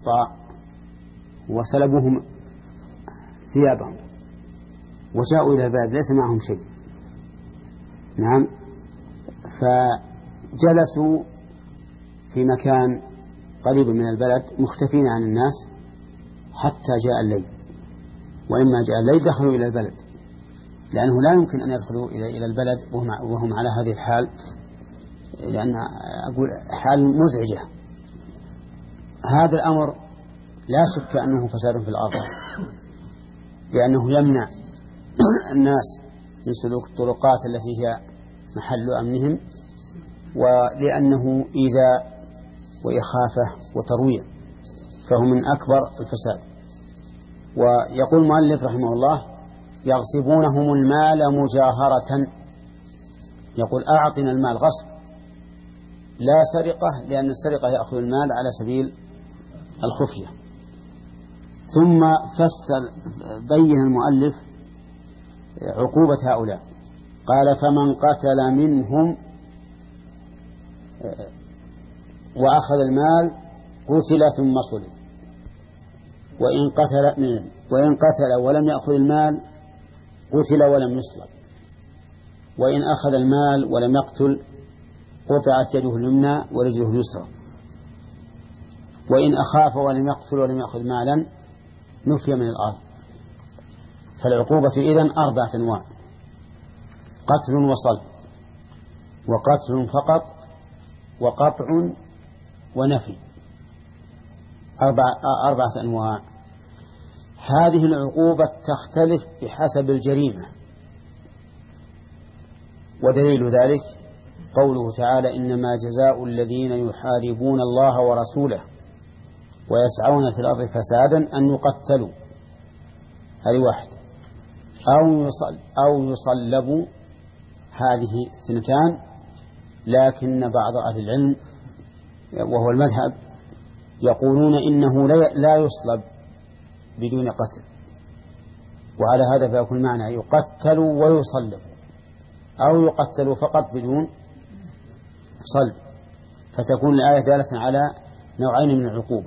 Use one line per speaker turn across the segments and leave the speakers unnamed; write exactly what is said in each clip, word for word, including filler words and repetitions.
القطاع وسلبوهم ثيابهم وجاءوا إلى البلد ليس معهم شيء. نعم. فجلسوا في مكان قريب من البلد مختفين عن الناس حتى جاء الليل، ولما جاء الليل دخلوا إلى البلد، لأنه لا يمكن أن يدخلوا إلى البلد وهم على هذه الحال، لأن أقول حال مزعجة. هذا الأمر لا شك أنه فساد في الأرض، لأنه يمنع الناس من سلوك الطرقات التي هي محل أمنهم، ولأنه إيذاء وإخافة وترويع، فهو من أكبر الفساد. ويقول المؤلف رحمه الله: يغصبونهم المال مجاهرة. يقول أعطنا المال غصب لا سرقة، لأن السرقة يأخذ المال على سبيل الخفية. ثم فسر بين المؤلف عقوبة هؤلاء، قال: فمن قتل منهم وأخذ المال قتل ثم صلب، وإن قتل منهم وإن قتل ولم يأخذ المال قتل ولم يصلب، وإن أخذ المال ولم يقتل قطعت يده اليمنى ورجله اليسرى، وإن أخاف ولم يقتل ولم يأخذ مالا نفي من الأرض. فالعقوبة إذن أربعة أنواع: قتل وصلب، وقتل فقط، وقطع، ونفي. أربعة, أربعة أنواع. هذه العقوبة تختلف بحسب الجريمة، ودليل ذلك قوله تعالى: إنما جزاء الذين يحاربون الله ورسوله ويسعون في الأرض فسادا أن يقتلوا، هذه واحد، أو يصل أو يصلبوا، هذه اثنتان. لكن بعض أهل العلم وهو المذهب يقولون إنه لا يصلب بدون قتل، وعلى هذا فيكون معنى يقتل ويصلب، أو يقتل فقط بدون صلب، فتكون الآية دالة على نوعين من العقوبة: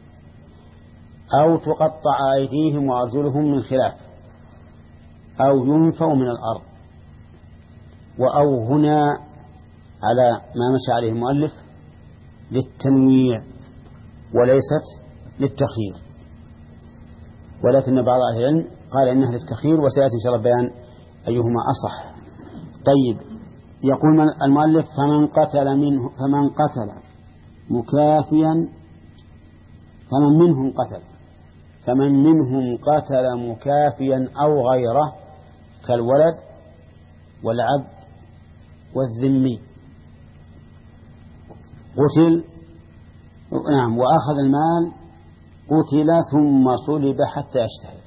أو تقطع أيديهم وأرجلهم من خلاف، أو ينفوا من الأرض. وأو هنا على ما مشى عليه المؤلف للتنويع وليست للتخيير، ولكن بعض أهل العلم قال إنها للتخيير، وسيأتي إن شاء الله بيان أيهما أصح. طيب، يقول المؤلف: فمن قتل منه فمن قتل مكافيا فمن منهم قتل فمن منهم قتل مكافيا أو غيره كالولد والعبد والذمي قتل، نعم، وأخذ المال قتل ثم صلب حتى يشتهد.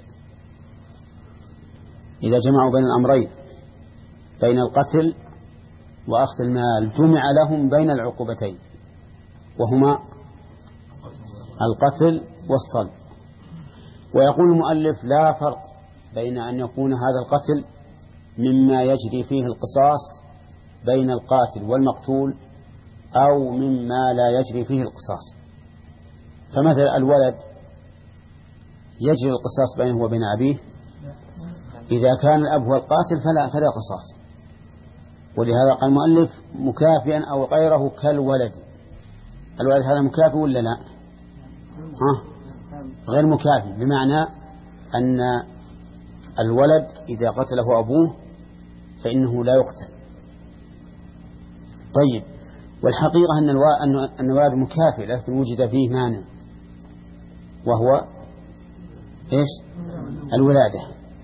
إذا جمعوا بين الأمرين، بين القتل وأخذ المال، جمع لهم بين العقوبتين، وهما القتل والصلب. ويقول المؤلف: لا فرق بين أن يكون هذا القتل مما يجري فيه القصاص بين القاتل والمقتول، أو مما لا يجري فيه القصاص. فمثلا الولد يجري القصاص بينه وبين أبيه، إذا كان الأب هو القاتل فلا فلا قصاص. ولهذا قال المؤلف: مكافئا أو غيره كالولد. الولد هذا مكافئ ولا لا؟ ها؟ غير مكافئ، بمعنى أن الولد إذا قتله أبوه فإنه لا يقتل. طيب، والحقيقة أن أن الولد مكافئ، لكن وجد فيه مانع، وهو إيش؟ الولادة.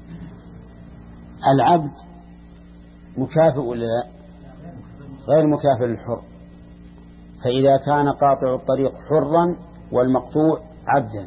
العبد مكافئ ولا لا؟ غير مكافئ للحر، فإذا كان قاطع الطريق حرا والمقطوع عبدا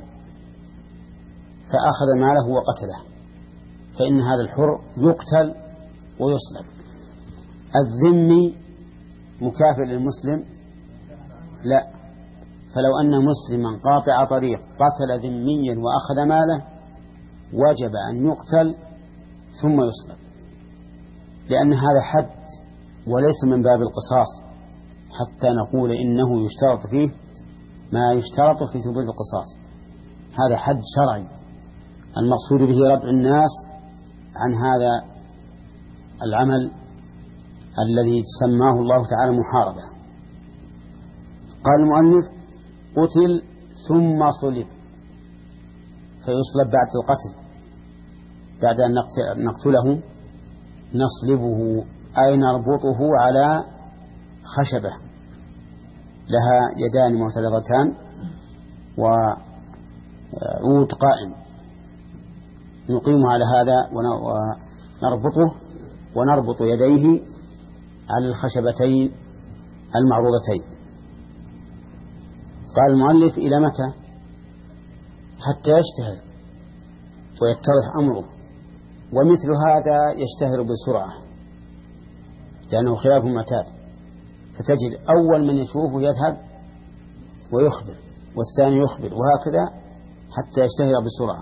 فأخذ ماله وقتله، فإن هذا الحر يقتل ويصلب. الذمي مكافئ للمسلم؟ لا. فلو أن مسلما قاطع طريق قتل ذميا وأخذ ماله وجب أن يقتل ثم يصلب، لأن هذا حد وليس من باب القصاص، حتى نقول إنه يشترط فيه ما يشترط في ثبوت القصاص. هذا حد شرعي المقصود به ردع الناس عن هذا العمل الذي سماه الله تعالى محاربة. قال المؤلف قتل ثم صلب، فيصلب بعد القتل، بعد أن نقتله نصلبه أي نربطه على خشبة لها يدان معترضتان وعود قائم، نقيم على هذا ونربطه ونربط يديه على الخشبتين المعروضتين. قال المؤلف إلى متى؟ حتى يشتهر ويتضح أمره، ومثل هذا يشتهر بسرعة لأنه خلاف معتاد، فتجد أول من يشوفه يذهب ويخبر والثاني يخبر وهكذا حتى يشتهر بسرعة.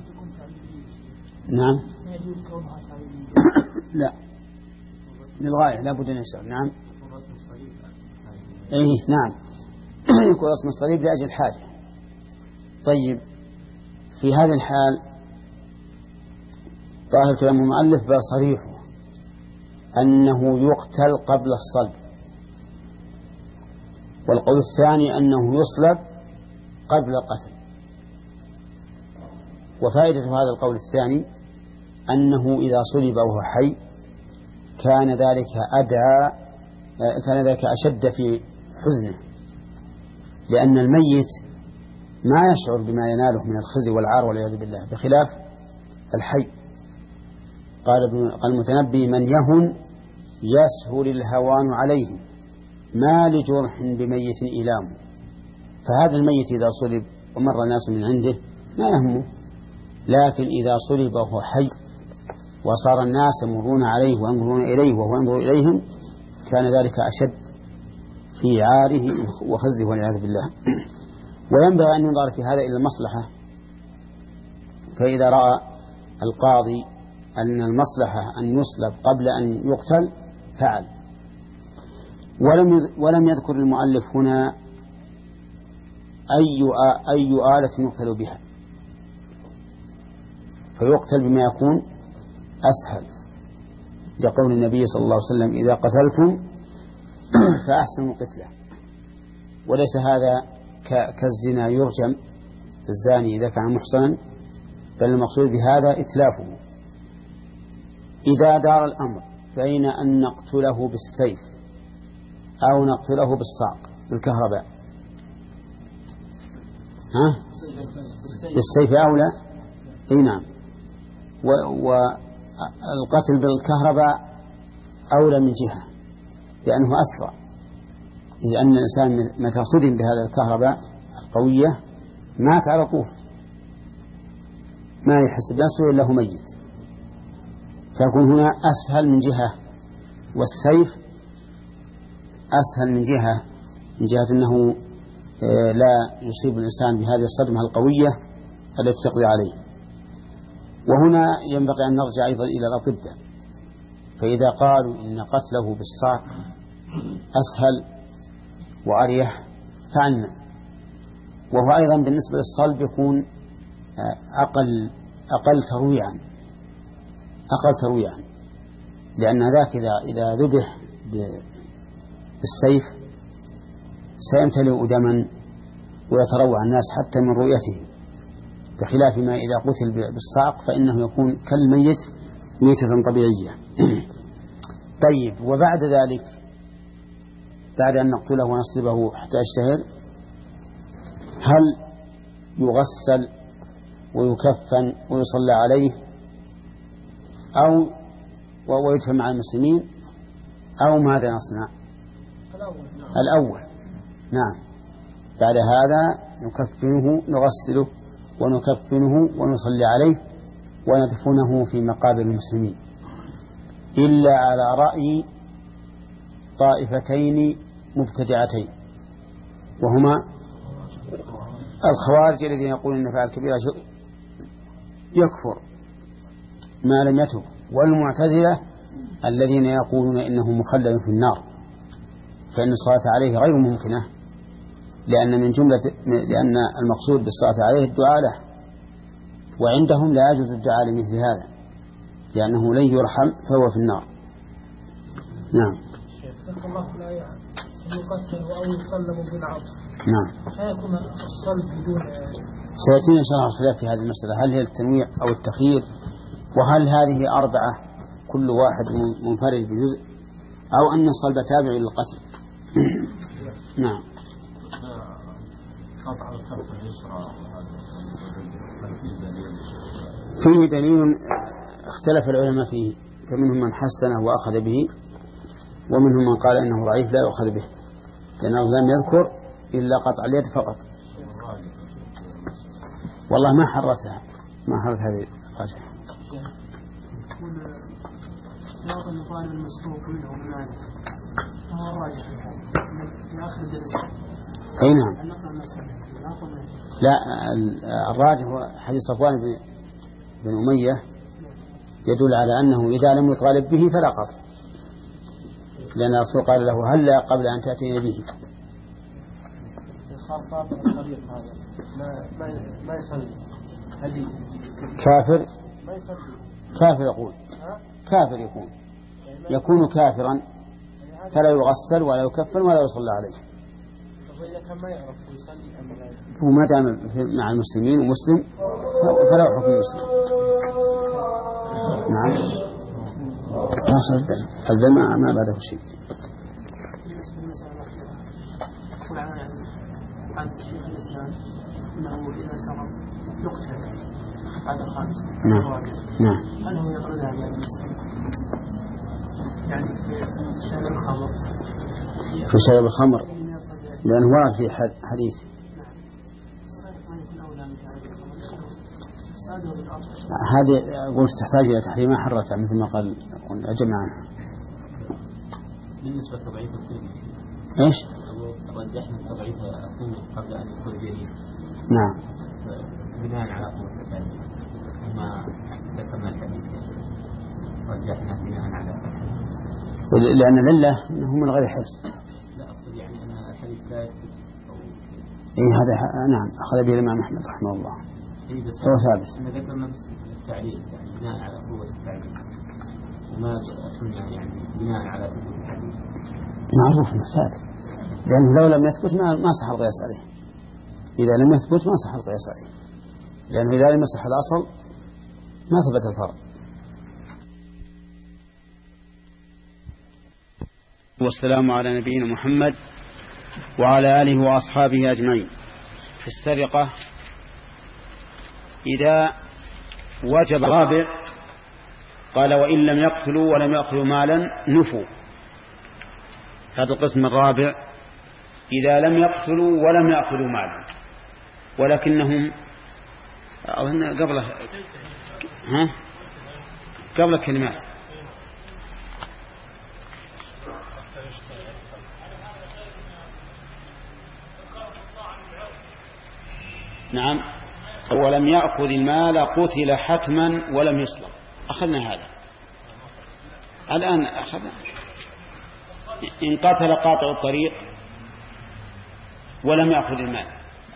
نعم. لا للغاية لا بد أن يشتهر. نعم. إيه نعم يكون رسم الصليب لأجل حاجة. طيب في هذا الحال ظاهر كلام المؤلف بصريحه أنه يقتل قبل الصلب، والقول الثاني أنه يصلب قبل القتل. وفائدة هذا القول الثاني أنه إذا صلب وهو حي كان ذلك أدعى كان ذلك أشد في حزنه، لأن الميت ما يشعر بما يناله من الخزي والعار والعياذ بالله، بخلاف الحي. قال ابن المتنبي من يهن يسهل الهوان عليه ما لجرح بميت إلام. فهذا الميت إذا صلب ومر الناس من عنده ما يهمه، لكن إذا صلب وهو حي وصار الناس يمرون عليه وينظرون إليه وهو ينظر إليهم كان ذلك أشد في عاره وخزه والعياذ بالله. وينبغي أن ينظر في هذا إلى المصلحة، فإذا رأى القاضي أن المصلحة أن يصلب قبل أن يقتل فعل. ولم ولم يذكر المؤلف هنا أي أي آلة يقتل بها، فيقتل بما يكون أسهل، لقول النبي صلى الله عليه وسلم إذا قتلتم فأحسنوا القتلة. وليس هذا كالزنا يرجم الزاني إذا كان محصنا، بل المقصود بهذا إتلافه. إذا دار الأمر بين أن نقتله بالسيف أو نقتله بالصعق بالكهرباء، ها بالسيف أولى. إيه نعم. والقتل بالكهرباء أولى من جهة لأنه أسرع، إذ أن الإنسان متى صدم بهذا الكهرباء القوية مات على طول، ما يحس بنفسه إلا هو ميت، فيكون هنا أسهل من جهة. والسيف أسهل من جهة من جهة أنه لا يصيب الإنسان بهذه الصدمة القوية التي تقضي عليه. وهنا ينبغي أن نرجع أيضا إلى الأطباء، فإذا قالوا إن قتله بالصعق أسهل وأريح فعلنا. وهو أيضا بالنسبة للصلب يكون أقل أقل ترويعا أقل ترويعا لأن ذاك إذا إذا ذبح بالسيف سيمتلئ دما ويتروع الناس حتى من رؤيته، بخلاف ما إذا قتل بالصعق فإنه يكون كالميت ميتة طبيعية. طيب وبعد ذلك بعد أن نقتله ونصلبه حتى يشتهر هل يغسل ويكفن ويصلى عليه أو ويدفن مع المسلمين أو ماذا نصنع؟ الأول نعم. بعد هذا نكفنه نغسله ونكفنه ونصلي عليه وندفنه في مقابر المسلمين، إلا على رأي طائفتين مبتدعتين، وهما الخوارج الذين يقولون إن فعل كبيرة يكفر ما لم يتب، والمعتزلة الذين يقولون إنه مخلد في النار فإن الصلاة عليه غير ممكنة لأن من جملة لأن المقصود بالصلاة عليه الدعاء له، وعندهم لا يجوز الدعاء لمثل هذا لأنه لن يرحم فهو في النار. نعم.
شيخ الله لا يقتل أو يصلب بالعصر.
نعم.
سيكون الصلب بدون.
سيأتينا إن شاء الله الخلاف في هذه المسألة، هل هي التنويع أو التخيير، وهل هذه أربعة كل واحد منفرد بجزء، أو أن الصلب تابع للقتل. نعم. فيه دليل اختلف العلماء فيه، فمنهم من حسنه وأخذ به، ومنهم من قال إنه ضعيف لا يؤخذ به، لأنه لم يذكر إلا قطع اليد فقط. والله ما حرتها ما حرت هذه الراجحة.
سياق المقال المسروق منه بمعنى هو الراجح في آخر الدرس.
أي نعم. لا الراجح هو حديث صفوان بن أمية يدل على أنه إذا لم يطالب به فلا قطع، لأن الرسول قال له هلا قبل أن تأتيني به.
ما يصلي
كافر
ما يصلي
كافر يقول كافر يكون يكون كافرا فلا يغسل ولا يكفن ولا يصلى عليه. وما دام مع المسلمين ومسلم فلا حكم مسلم. نعم. ما صدق الذم ما بعده شيء.
عن شيخ الإسلام أنه إذا سرق يقتل بعد الخامس.
نعم. نعم.
هل هو يطرد عن هذا المسلم؟ يعني في شرب الخمر.
في شرب الخمر لأنه ورد في حديث. هذه قلت تحتاج إلى تحريم ما حرتها مثل ما قال أجمع عنها.
بالنسبة لضعيف الطين
إيش؟
رجحنا التضعيف الطين قبل أن يكون جديد.
نعم.
بناء على قوة الثاني ما ذكرنا الحديث رجحنا بناء على
لأن العلة أنه من غير حفظ.
لا أقصد يعني أن الحديث لا يثبت أو
إيه هذا نعم أخذ به الإمام أحمد رحمه الله.
إيه بس
هو ثابت.
إحنا ذكرنا بس التعليل يعني بناء على قوة التعليل وما قلنا يعني بناء على ثبوت الحديث.
معروف أنه ثابت لأنه لو لم يثبت ما ما صح القياس عليه. إذا لم يثبت ما صح القياس عليه لأنه إذا لم يصح الأصل ما ثبت الفرع. والسلام على نبينا محمد وعلى آله وأصحابه أجمعين. في السرقة إذا وجب الرابع قال وإن لم يقتلوا ولم يأخذوا مالا نفوا. هذا القسم الرابع إذا لم يقتلوا ولم يأخذوا مالا ولكنهم قبل ها قبل الكلمات نعم. ولم يأخذ المال قتل حتما ولم يصلب. أخذنا هذا الآن أخذنا. إن قتل قاطع الطريق ولم يأخذ المال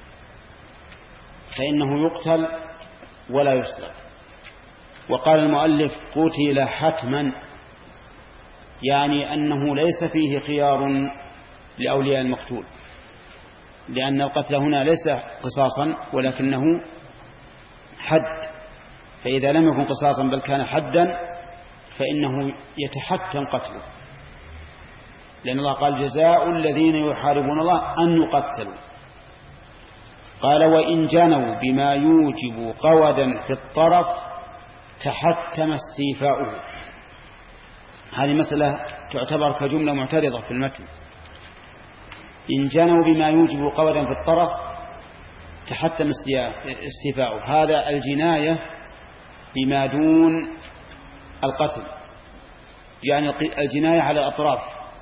فإنه يقتل ولا يصلب. وقال المؤلف قتل حتما يعني أنه ليس فيه خيار لأولياء المقتول لأن القتل هنا ليس قصاصا ولكنه حد. فإذا لم يكن قصاصا بل كان حدا فإنه يتحتم قتله لأن الله قال جزاء الذين يحاربون الله أن يقتلوا. قال وإن جنوا بما يوجب قودا في الطرف تحتم استيفاؤه. هذه مسألة تعتبر كجملة معترضة في المتن. إن جنوا بما يوجب قودا في الطرف تحتم استيفاؤه. هذا الجناية بما دون القتل يعني الجناية على الأطراف.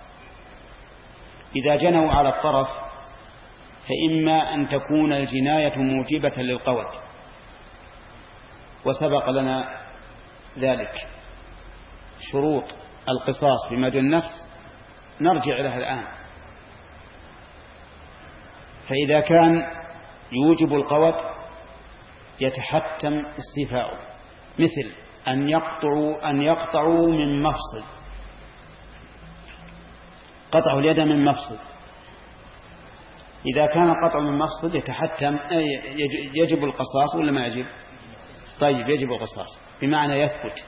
إذا جنوا على الطرف فإما أن تكون الجناية موجبة للقود وسبق لنا ذلك. شروط القصاص بما دون النفس نرجع لها الآن.
فإذا كان يوجب القوت يتحتم استيفاؤه، مثل أن يقطعوا أن يقطعوا من مفصل، قطعوا اليد من مفصل. إذا كان قطع من مفصل يتحتم يجب القصاص ولا ما يجب؟ طيب يجب القصاص بمعنى يثبت،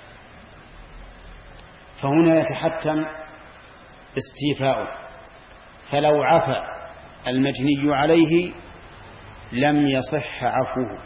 فهنا يتحتم استيفاؤه، فلو عفى المجني عليه لم يصح عفوه.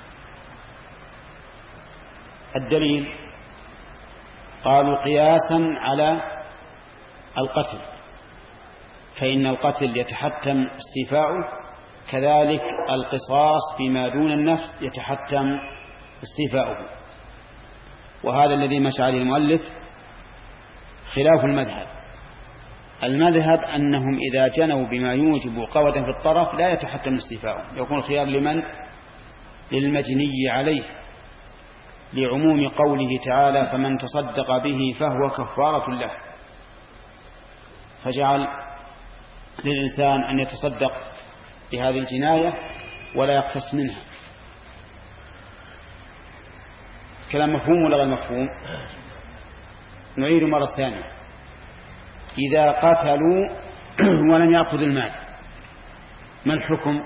الدليل قالوا قياسا على القتل، فإن القتل يتحتم استيفاؤه، كذلك القصاص فيما دون النفس يتحتم استيفاؤه. وهذا الذي مشى عليه المؤلف خلاف المذهب. المذهب أنهم إذا جنوا بما يوجب قوة في الطرف لا يتحتم استيفاؤه، يكون الخيار لمن؟ للمجني عليه، لعموم قوله تعالى فمن تصدق به فهو كفارة له، فجعل للإنسان أن يتصدق بهذه الجناية ولا يقتص منها. كلام مفهوم ولا غير مفهوم؟ نعيد مرة ثانية. إذا قتلوا ولم يأخذوا المال ما الحكم؟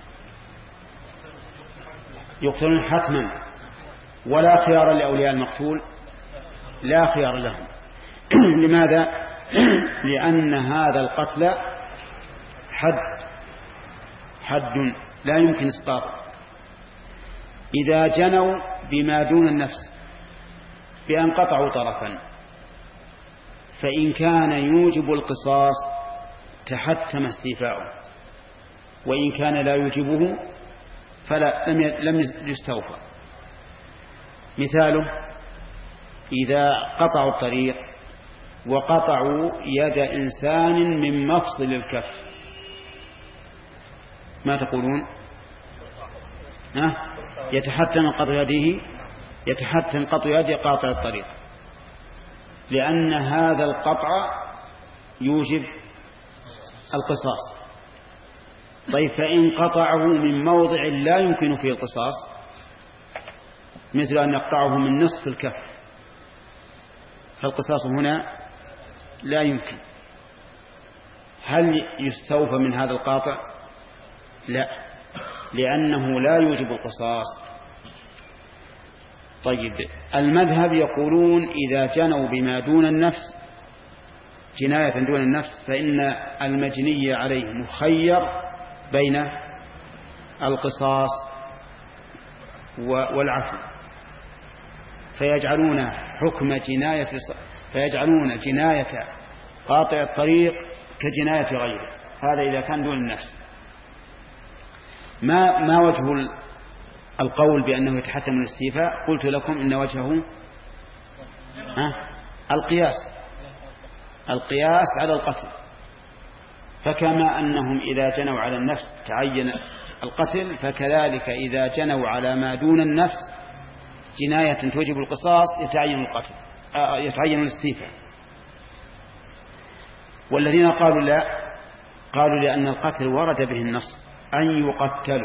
يقتلون حتما، ولا خيار لأولياء المقتول، لا خيار لهم. لماذا؟ لأن هذا القتل حد حد لا يمكن إسقاطه. إذا جنوا بما دون النفس بأن قطعوا طرفا، فإن كان يوجب القصاص تحتم استيفاؤه، وإن كان لا يوجبه فلا لم يستوفى. مثاله إذا قطعوا الطريق وقطعوا يد إنسان من مفصل الكف، ما تقولون؟ ها؟ يتحتم قطع يده، يتحتم قطع يد قاطع الطريق، لأن هذا القطع يوجب القصاص. طيب فإن قطعه من موضع لا يمكن فيه القصاص، مثل أن يقطعه من نصف الكف، فالقصاص هنا لا يمكن. هل يستوفى من هذا القاطع؟ لا، لأنه لا يوجب القصاص. طيب المذهب يقولون إذا جنوا بما دون النفس جناية دون النفس فإن المجني عليه مخير بين القصاص والعفو، فيجعلون حكم جناية فيجعلون جناية قاطع الطريق كجناية غيره، هذا إذا كان دون النفس. ما ما وجه القول بأنه يتحتم الاستيفاء؟ قلت لكم إن وجهه ها القياس القياس على القتل. فكما أنهم إذا جنوا على النفس تعين القتل، فكذلك إذا جنوا على ما دون النفس جناية توجب القصاص يتعين القتل يتعين الاستيفاء. والذين قالوا لا، قالوا لأن القتل ورد به النص أن يقتلوا،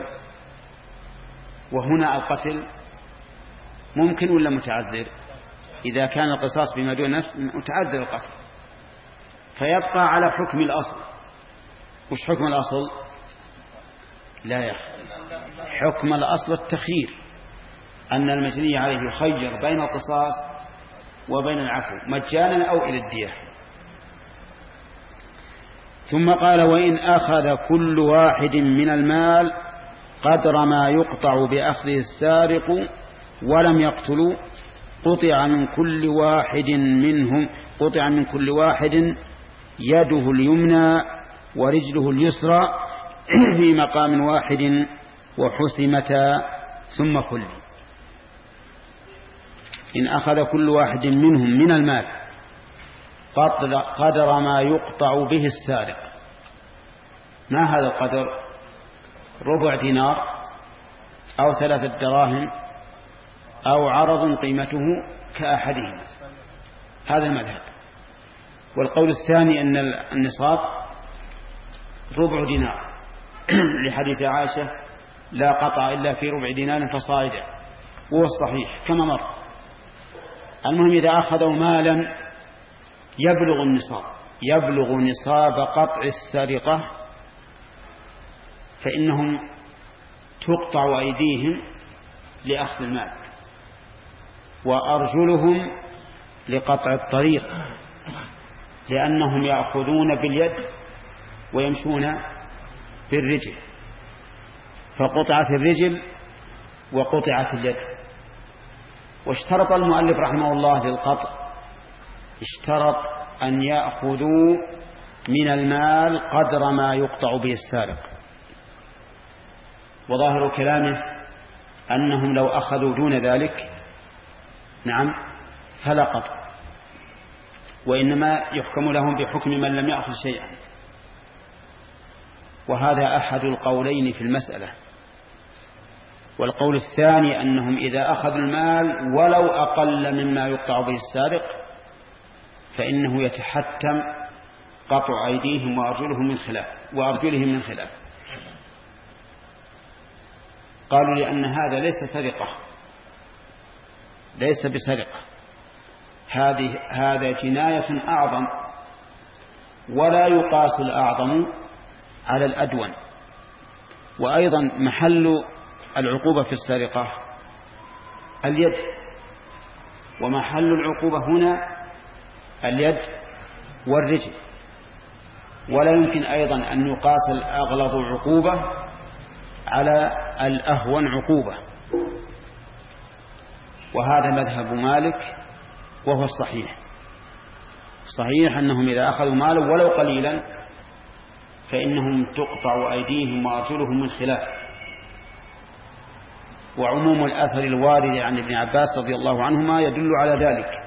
وهنا القتل ممكن ولا متعذر؟ إذا كان القصاص بما دون نفس متعذر القتل، فيبقى على حكم الأصل. وش حكم الأصل؟ لا يا أخي، حكم الأصل التخيير، أن المجني عليه يخير بين القصاص وبين العفو مجانا أو إلى الدية. ثم قال وإن أخذ كل واحد من المال قدر ما يقطع بأخذه السارق ولم يقتلوا قطع من كل واحد منهم قطع من كل واحد يده اليمنى ورجله اليسرى في مقام واحد وحسمتا ثم خلي. إن أخذ كل واحد منهم من المال قدر ما يقطع به السارق. ما هذا القدر؟ ربع دينار أو ثلاثة دراهم أو عرض قيمته كأحدهما، هذا المذهب. والقول الثاني أن النصاب ربع دينار لحديث عائشة لا قطع إلا في ربع دينار فصاعدا، وهو الصحيح كما مر. المهم إذا أخذوا مالا يبلغ النصاب يبلغ نصاب قطع السرقة فإنهم تقطع أيديهم لأخذ المال، وأرجلهم لقطع الطريق، لأنهم يأخذون باليد ويمشون بالرجل، فقطعت الرجل وقطعت اليد. واشترط المؤلف رحمه الله للقطع، اشترط أن يأخذوا من المال قدر ما يقطع به السارق، وظاهر كلامه أنهم لو أخذوا دون ذلك نعم فلا قطع، وإنما يحكم لهم بحكم من لم يأخذ شيئا. وهذا أحد القولين في المسألة. والقول الثاني أنهم إذا أخذوا المال ولو أقل مما يقطع به السارق فإنه يتحتم قطع أيديهم وأرجلهم من خلاف وأرجلهم من خلاف. قالوا لأن هذا ليس سرقة، ليس بسرقة، هذه هذا جناية أعظم، ولا يقاس الأعظم على الأدون. وأيضا محل العقوبة في السرقة اليد، ومحل العقوبة هنا اليد والرجل، ولا يمكن أيضا أن يقاس الأغلظ عقوبة على الأهون عقوبة. وهذا مذهب مالك وهو الصحيح. صحيح أنهم إذا أخذوا مالا ولو قليلا فإنهم تقطع أيديهم وأرجلهم من خلاف. وعموم الأثر الوارد عن ابن عباس رضي الله عنهما يدل على ذلك.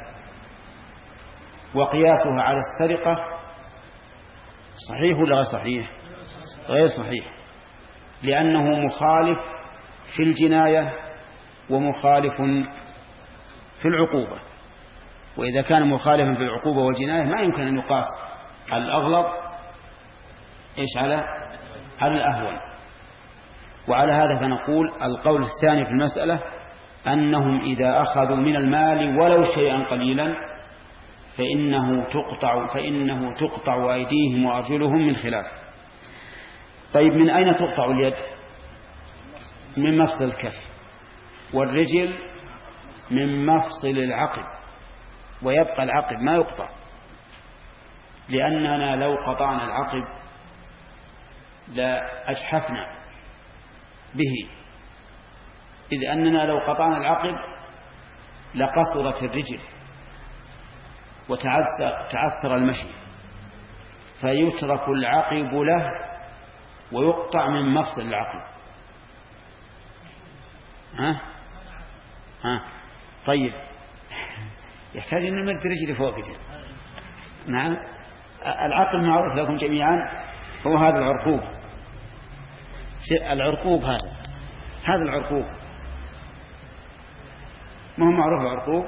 وقياسها على السرقة صحيح ولا غير صحيح؟ غير صحيح، لأنه مخالف في الجناية ومخالف في العقوبة. وإذا كان مخالفا في العقوبة والجناية ما يمكن أن يقاس على الأغلظ إيش على على الأهون. وعلى هذا فنقول القول الثاني في المسألة أنهم إذا أخذوا من المال ولو شيئا قليلا فإنه تقطع فإنه تقطع أيديهم وأرجلهم من خلاف. طيب من أين تقطع اليد؟ من مفصل الكف، والرجل من مفصل العقب، ويبقى العقب ما يقطع، لأننا لو قطعنا العقب لا أجحفنا به، إذ أننا لو قطعنا العقب لقصرت الرجل وتعثر المشي، فيترك العقب له ويقطع من مفصل العقب. ها ها طيب يحتاج أن نمد رجلي فوق كده. نعم العقل معروف لكم جميعا هو هذا العرقوب، العرقوب هذا هذا العرقوب ما هو معروف العرقوب.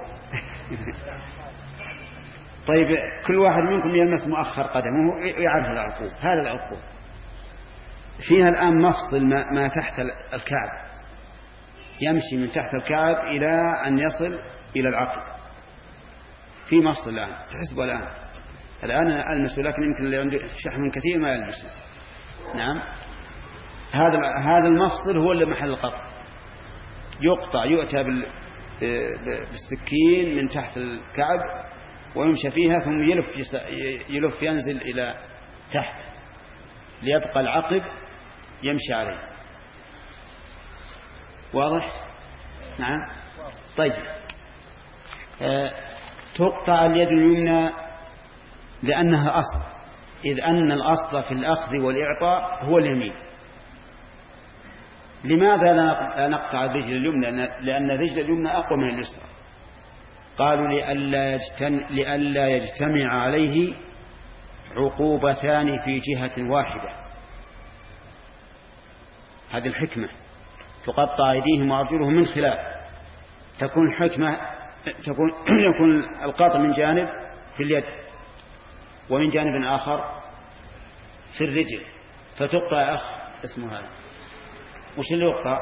طيب كل واحد منكم يلمس مؤخر قدمه ويعرف العرقوب، هذا العرقوب فيها الآن مفصل ما, ما تحت الكعب، يمشي من تحت الكعب إلى أن يصل إلى العقل، في مفصل الآن تحسبه الآن الآن أنا ألمسه، لكن يمكن اللي عنده شحم كثير ما يلمسه. نعم هذا هذا المفصل هو اللي محل القطع، يقطع يؤتى بالسكين من تحت الكعب ويمشى فيها ثم يلف يلف ينزل إلى تحت ليبقى العقب يمشي عليه. واضح؟ نعم طيب آه تقطع اليد اليمنى لأنها أصل، إذ أن الأصل في الأخذ والإعطاء هو اليمين. لماذا لا نقطع الرجل اليمنى؟ لأن الرجل اليمنى أقوى من اليسرى. قالوا لئلا يجتمع, لئلا يجتمع عليه عقوبتان في جهة واحدة، هذه الحكمة. تقطع أيديهم وأرجلهم من خلاف، تكون الحكمة تكون يكون القطع من جانب في اليد ومن جانب آخر في الرجل، فتقطع أخ اسمه هذا. وش اللي يقطع؟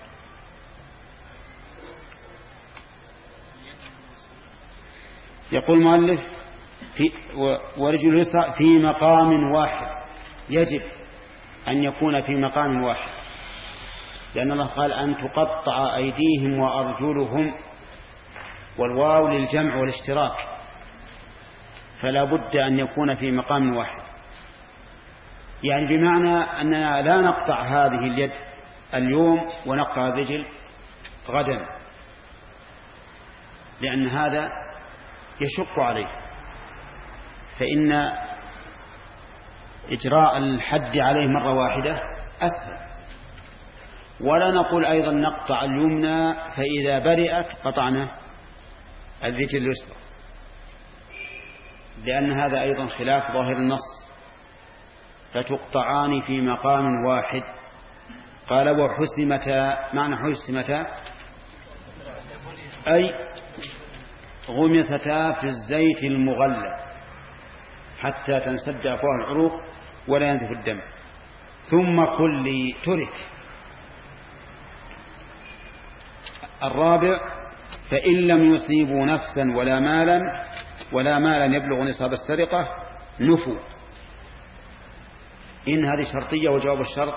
يقول المؤلف في ورجل اليسرى في مقام واحد، يجب أن يكون في مقام واحد، لأن الله قال أن تقطع أيديهم وأرجلهم، والواو للجمع والاشتراك، فلا بد أن يكون في مقام واحد. يعني بمعنى أننا لا نقطع هذه اليد اليوم ونقطع الرجل غدا، لأن هذا يشق عليه، فإن إجراء الحد عليه مرة واحدة أسهل. ولا نقول أيضا نقطع اليمنى فإذا برئت قطعنا الرجل اليسرى، لأن هذا أيضا خلاف ظاهر النص، فتقطعان في مقام واحد. قال وحسمتا، معنى حسمتا أي غمستا في الزيت المغلى حتى تنسد أفواه العروق ولا ينزف الدم، ثم خلي ترك. الرابع فإن لم يصيبوا نفسا ولا مالا ولا مالا يبلغ نصاب السرقة نفوا. إن هذه شرطية وجواب الشرط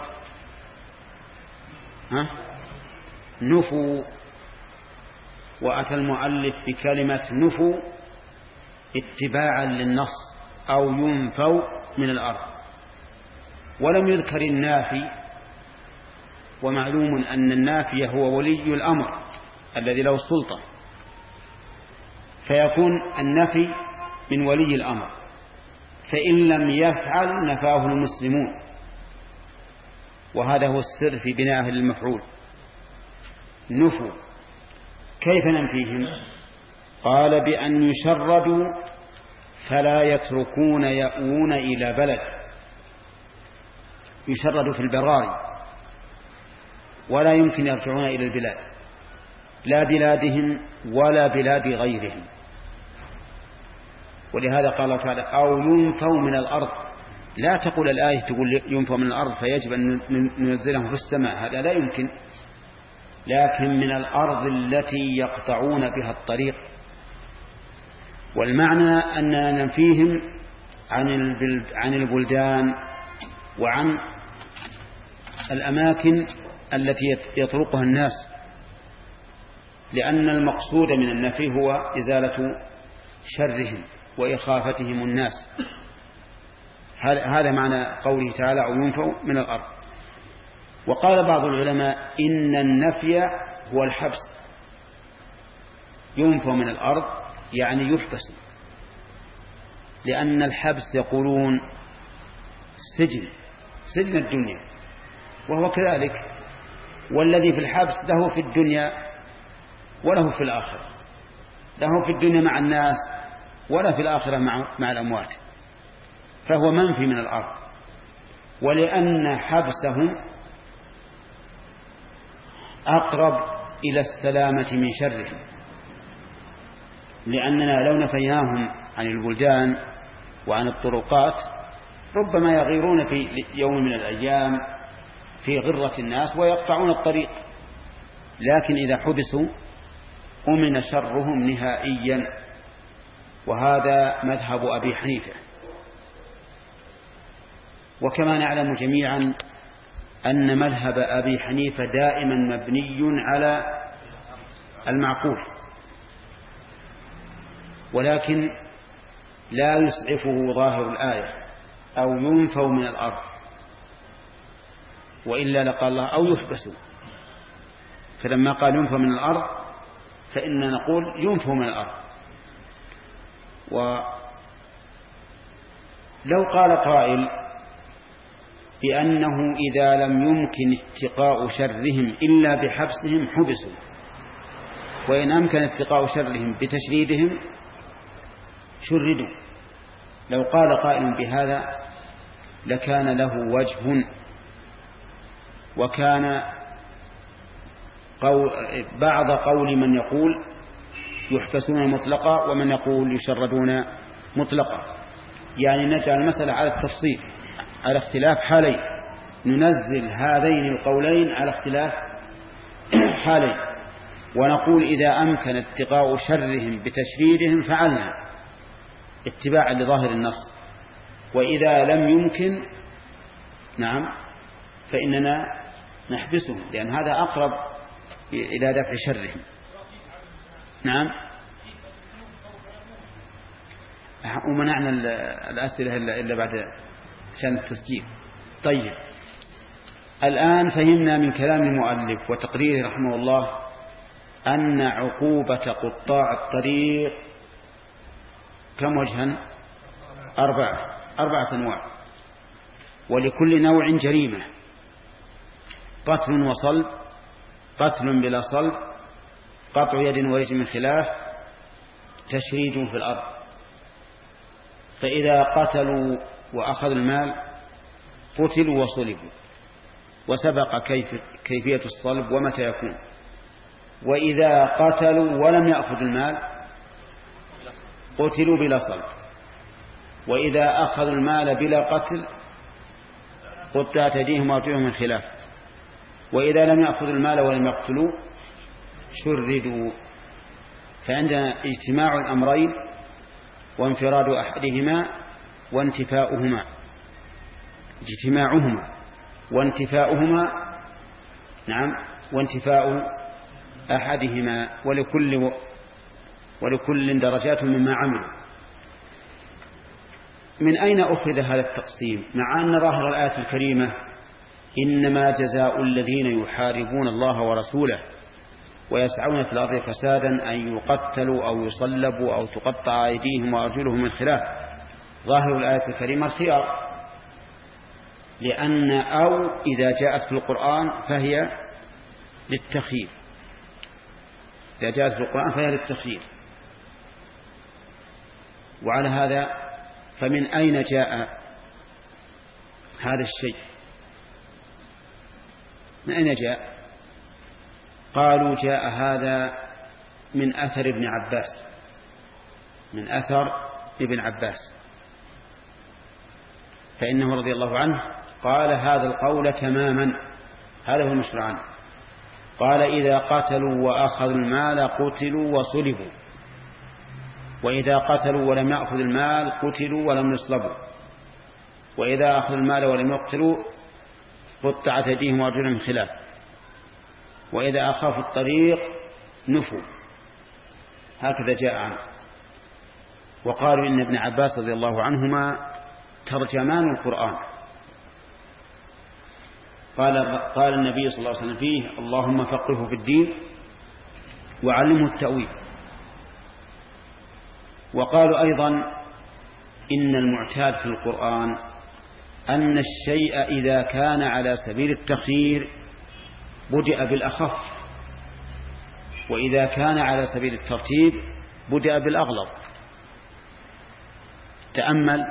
ها نفوا. وأتى المؤلف بكلمة نفوا اتباعا للنص أو ينفوا من الأرض، ولم يذكر النافي، ومعلوم أن النافي هو ولي الأمر الذي له السلطة، فيكون النفي من ولي الأمر، فإن لم يفعل نفاه المسلمون، وهذا هو السر في بناء المفعول. نفوا كيف ننفيهم؟ قال بأن يشردوا فلا يتركون يأوون إلى بلد، يشردوا في البراري ولا يمكن يرجعون إلى البلاد، لا بلادهم ولا بلاد غيرهم. ولهذا قال تعالى أو ينفوا من الأرض. لا تقول الآية تقول ينفوا من الأرض فيجب أن ننزلهم في السماء، هذا لا يمكن، لكن من الأرض التي يقطعون بها الطريق. والمعنى أننا ننفيهم عن البلدان وعن الأماكن التي يطرقها الناس، لأن المقصود من النفي هو إزالة شرهم وإخافتهم الناس. هذا معنى قوله تعالى أو ينفوا من الأرض. وقال بعض العلماء إن النفي هو الحبس، ينفوا من الأرض يعني يحبس، لأن الحبس يقولون سجن سجن الدنيا، وهو كذلك، والذي في الحبس له في الدنيا وله في الآخرة، له في الدنيا مع الناس ولا في الآخرة مع, مع الأموات، فهو منفي من الأرض. ولأن حبسهم أقرب إلى السلامة من شرهم، لأننا لو نفيناهم عن البلدان وعن الطرقات ربما يغيرون في يوم من الأيام في غرة الناس ويقطعون الطريق، لكن إذا حبسوا أمن شرهم نهائيا، وهذا مذهب أبي حنيفة. وكما نعلم جميعا أن مذهب أبي حنيفة دائما مبني على المعقول، ولكن لا يسعفه ظاهر الآية أو ينفوا من الأرض، وإلا لقال الله أو يحبسوا. فلما قال ينفوا من الأرض فإننا نقول ينفوا من الأرض. ولو قال قائل بأنه إذا لم يمكن اتقاء شرهم إلا بحبسهم حبسوا، وإن أمكن اتقاء شرهم بتشريدهم شردوا، لو قال قائل بهذا لكان له وجه، وكان قول بعض قول من يقول يحبسون مطلقا ومن يقول يشردون مطلقا، يعني نجعل المسألة على التفصيل على اختلاف حالين، ننزل هذين القولين على اختلاف حالين، ونقول إذا أمكن اتقاء شرهم بتشريدهم فعلنا اتباعا لظاهر النص، وإذا لم يمكن نعم فإننا نحبسهم، لأن هذا أقرب إلى دفع شرهم. نعم. ومنعنا الأسئلة إلا بعد عشان التسجيل. طيب، الآن فهمنا من كلام المؤلف وتقريره رحمه الله أن عقوبة قطاع الطريق كم وجها؟ أربعة أربعة أنواع، ولكل نوع جريمة: قتل وصلب، قتل بلا صلب، قطع يد ورجل من خلاف، تشريد في الأرض. فإذا قتلوا وأخذوا المال قتلوا وصلبوا، وسبق كيف كيفية الصلب ومتى يكون. وإذا قتلوا ولم يأخذوا المال قتلوا بلا صلب، وإذا أخذوا المال بلا قتل قطعت أيديهم وأرجلهم من خلاف، وإذا لم يأخذوا المال ولم يقتلوا شردوا. فعندنا اجتماع الأمرين وانفراد أحدهما وانتفاؤهما، اجتماعهما وانتفاؤهما نعم وانتفاء أحدهما، ولكل ولكل درجات مما عملوا. من أين أخذ هذا التقسيم؟ مع أن ظاهر الآية الكريمة إنما جزاء الذين يحاربون الله ورسوله ويسعون في الأرض فسادا أن يقتلوا أو يصلبوا أو تقطع أيديهم وأرجلهم من خلاف. ظاهر الآية الكريمة الخيار، لأن أو إذا جاءت في القرآن فهي للتخيير، إذا جاءت في القرآن فهي للتخيير. وعلى هذا فمن أين جاء هذا الشيء؟ من أين جاء؟ قالوا جاء هذا من أثر ابن عباس، من أثر ابن عباس، فإنه رضي الله عنه قال هذا القول تماما، هذا هو المشهور عنه. قال إذا قتلوا وأخذوا المال قتلوا وصلبوا، وإذا قتلوا ولم يأخذوا المال قتلوا ولم يصلبوا، وإذا أخذوا المال ولم يقتلوا قطعت أيديهم وأرجلهم من خلاف، وإذا أخافوا الطريق نفوا. هكذا جاء عنه. وقالوا إن ابن عباس رضي الله عنهما ترجمان القرآن. قال قال النبي صلى الله عليه وسلم فيه اللهم فقهه في الدين وعلمه التأويل. وقالوا أيضا إن المعتاد في القرآن أن الشيء إذا كان على سبيل التخيير بدأ بالأخف، وإذا كان على سبيل الترتيب بدأ بالأغلظ. تأمل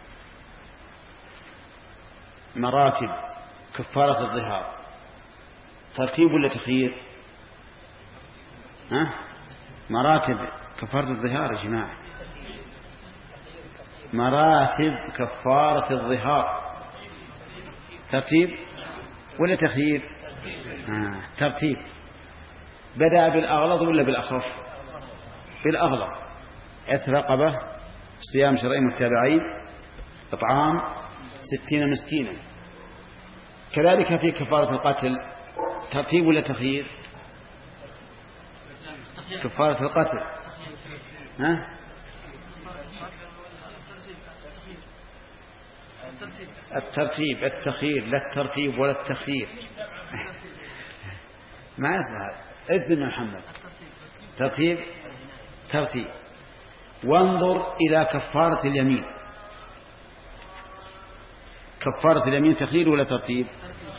مراتب كفارة الظهار، ترتيب ولا تخيير؟ ها؟ مراتب كفارة الظهار يا جماعة، مراتب كفارة الظهار ترتيب ولا تخيير؟ آه. ترتيب. بدأ بالأغلظ ولا بالأخف؟ بالأغلظ. عتق رقبة، صيام شهرين متابعين، إطعام ستين مسكينا. كذلك في كفارة القتل ترتيب ولا تخيير؟ كفارة القتل ها؟ الترتيب، التخيير، لا الترتيب ولا التخيير. ما يصلح. اذن محمد. ترتيب ترتيب. وانظر إلى كفارة اليمين، كفارة اليمين تخيير ولا ترتيب؟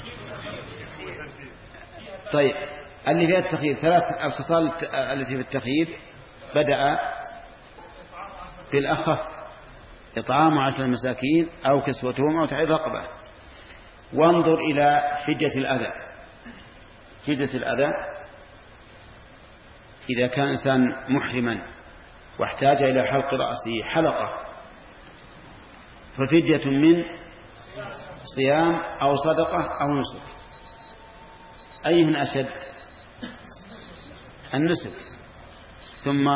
طيب اللي فيها التخيير ثلاث الخصال التي في التخيير بدأ بالأخف، إطعام عشر مساكين أو كسوتهم أو تحرير رقبة. وانظر إلى فدية الأذى، فدية الأذى إذا كان إنسان محرما واحتاج إلى حلق رأسه حلقة ففدية من صيام أو صدقة أو نسك، أيهن أشد؟ النسك، ثم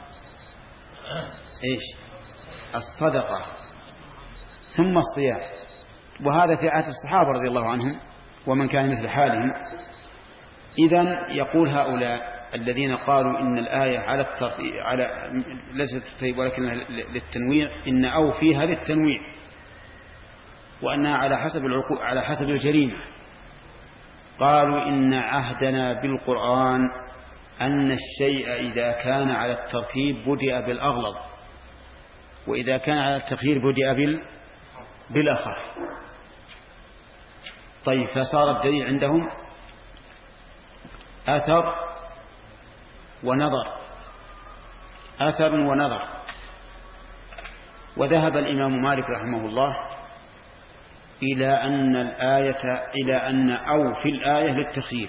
إيش الصدقة، ثم الصيام. وهذا في عهد الصحابة رضي الله عنهم ومن كان مثل حالهم. إذن يقول هؤلاء الذين قالوا إن الآية على الترتيب على ليست الترتيب ولكن للتنويع، إن أو فيها للتنويع، وأنها على حسب العقوق على حسب الجريمة. قالوا إن عهدنا بالقرآن أن الشيء إذا كان على الترتيب بدأ بالأغلظ، وإذا كان على التخيير بدأ بال بالأخف. طيب، فصار الدليل عندهم أثر ونظر، أثر ونظر. وذهب الإمام مالك رحمه الله إلى أن الآية إلى أن أو في الآية للتخيير،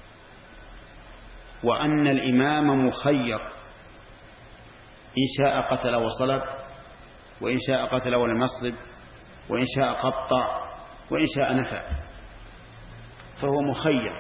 وأن الإمام مخير إن شاء قتل وصلب، وإن شاء قتل ولم يصلب، وإن شاء قطع، وإن شاء نفع، فهو مخير.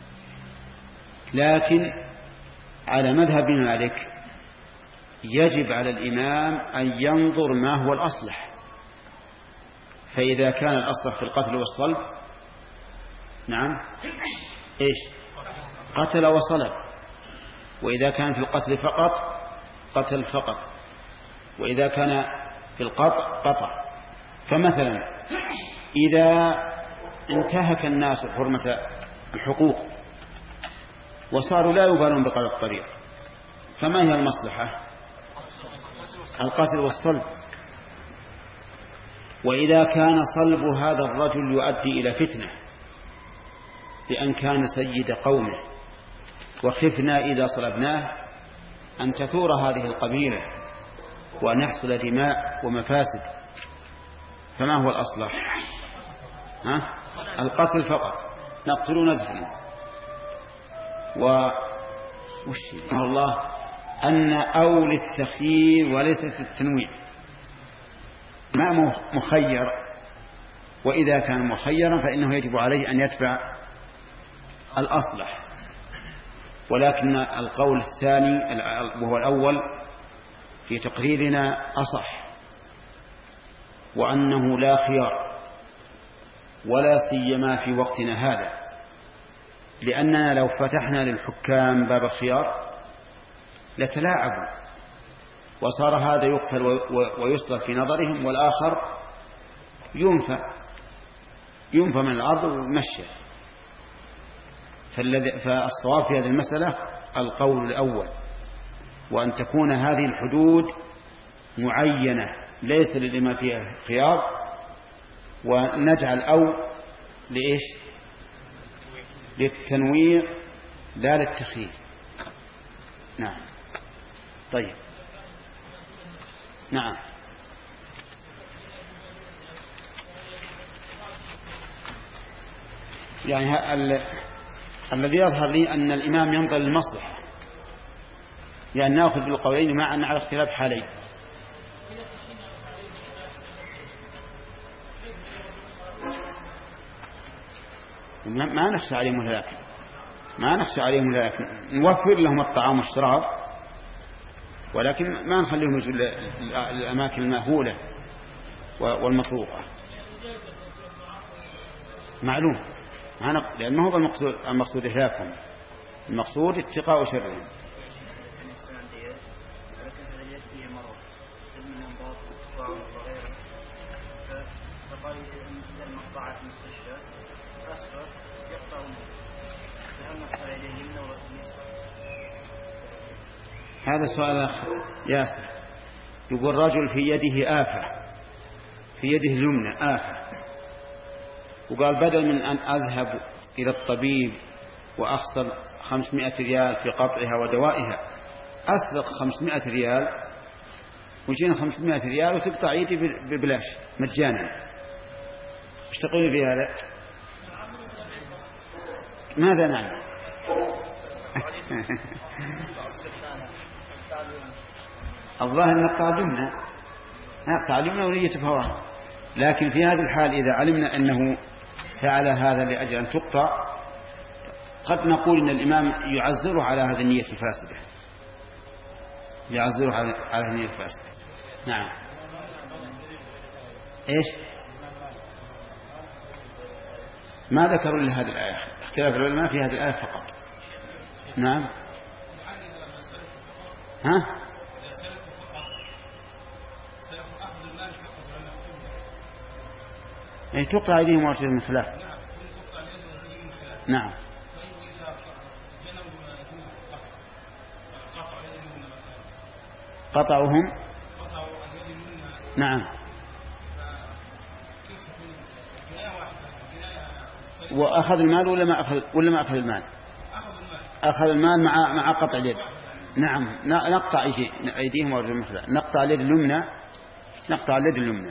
لكن على مذهب مالك يجب على الإمام أن ينظر ما هو الأصلح، فإذا كان الأصلح في القتل والصلب نعم إيش قتل وصلب، وإذا كان في القتل فقط قتل فقط، وإذا كان في القطع قطع. فمثلا إذا انتهك الناس حرمة الحقوق وصاروا لا يبالون بقطع الطريق، فما هي المصلحة؟ القتل والصلب. وإذا كان صلب هذا الرجل يؤدي إلى فتنة لأن كان سيد قومه، وخفنا إذا صلبناه أن تثور هذه القبيلة وأن يحصل دماء ومفاسد، فما هو الأصلح؟ ها؟ القتل فقط، نقتل ندفن. وش الله أن أول التخيير وليست التنويع، ما مخير، وإذا كان مخيرا فإنه يجب عليه أن يتبع الأصلح. ولكن القول الثاني وهو الأول في تقريرنا أصح، وأنه لا خيار، ولا سيما في وقتنا هذا، لأننا لو فتحنا للحكام باب الخيار لتلاعبوا، وصار هذا يقتل ويصلب في نظرهم، والآخر ينفى ينفى من الأرض ويمشى. فالصواب في هذه المسألة القول الأول، وأن تكون هذه الحدود معينة ليس لما فيها خيار، ونجعل أو لإيش للتنويع لا للتخيير. نعم. طيب. نعم. يعني ال... الذي يظهر لي أن الإمام ينظر للمصلحة، يعني نأخذ بالقولين مع أن على اختلاف حالين. ما نخشى عليهم الهلاك، ما نخشى عليهم الهلاك، نوفر لهم الطعام والشراب، ولكن ما نخليهم يجوا الأماكن المأهولة والمطروقة. معلوم، لأن ما هو المقصود المقصود إهلاكهم، المقصود اتقاء شرهم. هذا سؤال ياسر. يقول رجل في يده آفة، في يده اليمنى آفة، وقال بدل من أن أذهب إلى الطبيب وأخسر خمسمائة ريال في قطعها ودوائها، أسرق خمسمائة ريال ويجينا خمسمائة ريال وتقطع يدي ببلاش مجانا. ايش تقول في هذا؟ ماذا نعمل؟ الظاهر نقطع اليمنى، نقطع اليمنى ونية بهوان. لكن في هذه الحال إذا علمنا أنه فعل هذا لأجل أن تقطع قد نقول إن الإمام يعزره على هذه النية الفاسدة، يعزره على هذه النية الفاسدة. نعم. إيش؟ ما ذكروا إلا هذه الآية، اختلاف العلماء في هذه الآية فقط. نعم. ها؟ أي تقطع أيديهم وأرجلهم من خلاف. نعم. قطعهم. نعم. وأخذ المال ولا ما أخذ ولا ما أخذ المال؟ أخذ المال مع مع قطع اليد. نعم. نقطع أيديهم وأرجلهم من خلاف. نقطع اليد اليمنى، نقطع اليد اليمنى.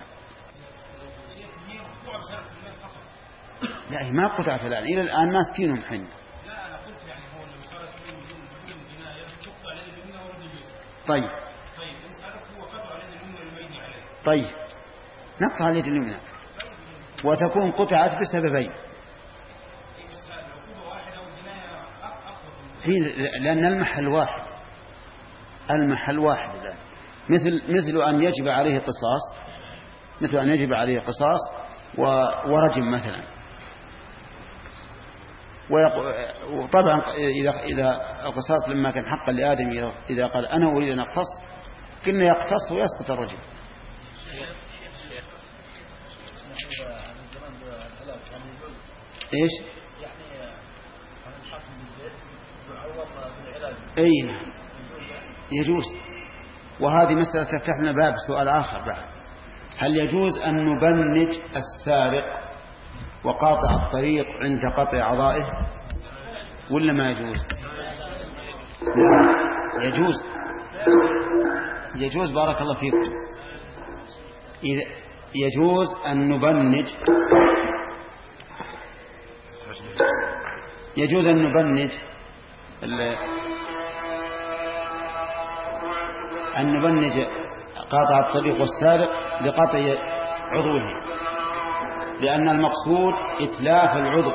لا ما قطعت الآن، إلى الآن ماسكينهم حين.
لا أنا قلت يعني هو لو صارت من الجناية تقطع اليد اليمنى والرجل اليسرى.
طيب.
طيب إن سألت هو قطع اليد اليمنى المبني عليه.
طيب نقطع اليد اليمنى وتكون قطعت بسببين. هي لأن المحل واحد، المحل واحد الآن. مثل مثل أن يجب عليه قصاص، مثل أن يجب عليه قصاص ورجم مثلا. وطبعا إذا إذا القصاص لما كان حقا لآدم إذا قال أنا أريد أن أقتص كنا يقتص ويسقط الرجل. إيش؟ أين يجوز. وهذه مسألة تفتح لنا باب سؤال آخر بعد. هل يجوز أن نبنج السارق وقاطع الطريق عند قطع أعضائه ولا ما يجوز؟ يجوز، يجوز. بارك الله فيكم. إذا يجوز أن نبنج، يجوز أن نبنج أن نبنج قاطع الطريق والسارق بقطع عضوه، لأن المقصود إتلاف العضو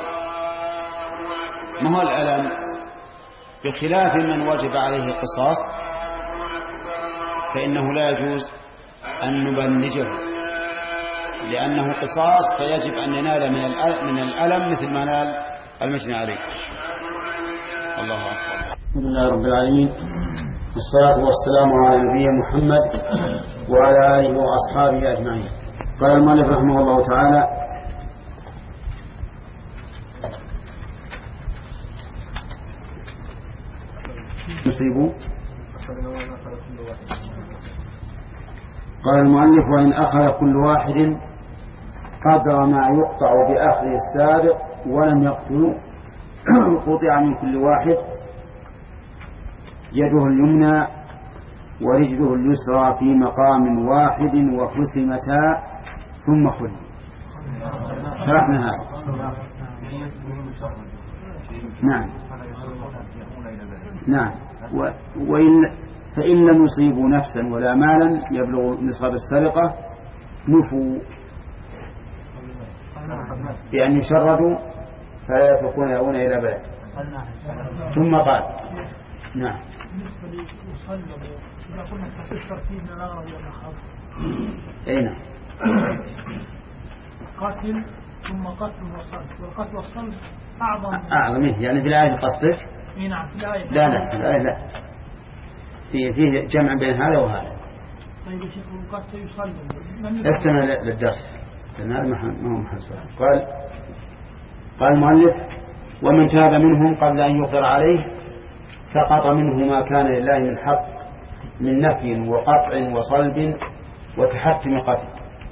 ما هو الألم، بخلاف من وجب عليه القصاص فإنه لا يجوز أن نبنجه لأنه قصاص فيجب أن ينال من الألم مثل ما نال المجني عليه. الله أكبر.
الحمد لله رب العالمين، والصلاة والسلام على نبينا محمد وعلى آله وأصحابه أجمعين. قال المؤلف رحمه الله تعالى: يصيبوا. قال المؤلف: وإن أخذ كل واحد قدر ما يقطع بأخذ السابق ولم يقتل قطع من كل واحد يده اليمنى ورجله اليسرى في مقام واحد وحسمتا ثم خل. شرحنا هذا. نعم نعم. وإن فإن لم يصيبوا نفسا ولا مالا يبلغ نصاب السرقة نفوا بأن يشردوا فلا يتركون يؤون إلى بلد. ثم قال: نعم. أي نعم.
قتل ثم قتل وصلب، والقتل والصلب أعظم
أعظم يعني في الآية قصدك؟
اي نعم في الآية.
لا لا في الآية لا، في فيه جمع بين هذا وهذا.
طيب يا شيخ القتل يصلب
اكتمل للدرس لأن هذا ما هو محل سؤال. قال قال المؤلف: ومن تاب منهم قبل أن يقدر عليه سقط منه ما كان لله من حق من نفي وقطع وصلب وتحتم قتل.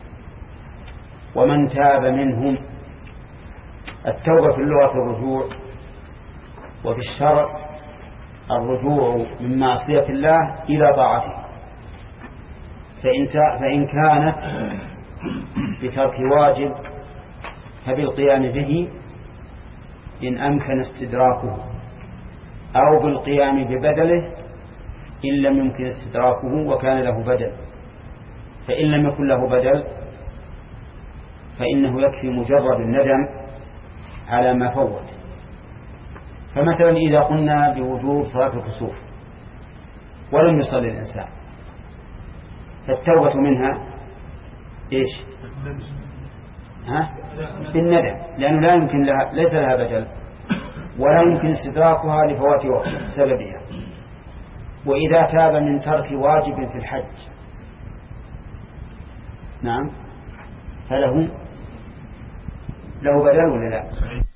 ومن تاب منهم، التوبة في اللغة الرجوع، وفي الشرع الرجوع من معصية الله إلى طاعته، فإن, فإن كانت بترك واجب فبالقيام به إن أمكن استدراكه، أو بالقيام ببدله إن لم يمكن استدراكه وكان له بدل. فإن لم يكن له بدل
فإنه يكفي مجرد الندم على ما فوت. فمثلا إذا قلنا بوجوب صلاة الكسوف ولم يصلي الإنسان فالتوبة منها إيش؟ ها؟ بالندم، لأنه لا يمكن لها، ليس لها بدل ولا يمكن استدراكها لفوات وقت سببها. وإذا تاب من ترك واجب في الحج نعم فله له بدل ولا لا؟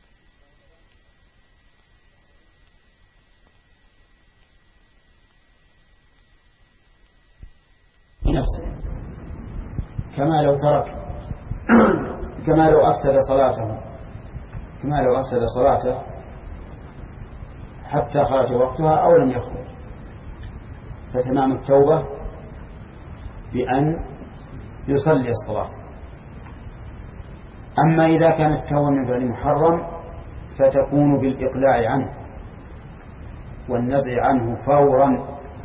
نفسه كما لو ترك كما لو أفسد صلاته كما لو أفسد صلاته حتى خرج وقتها أو لم يخرج، فتمام التوبة بأن يصلي الصلاة. أما إذا كانت التوبة من فعل محرم فتكون بالإقلاع عنه والنزع عنه فورا،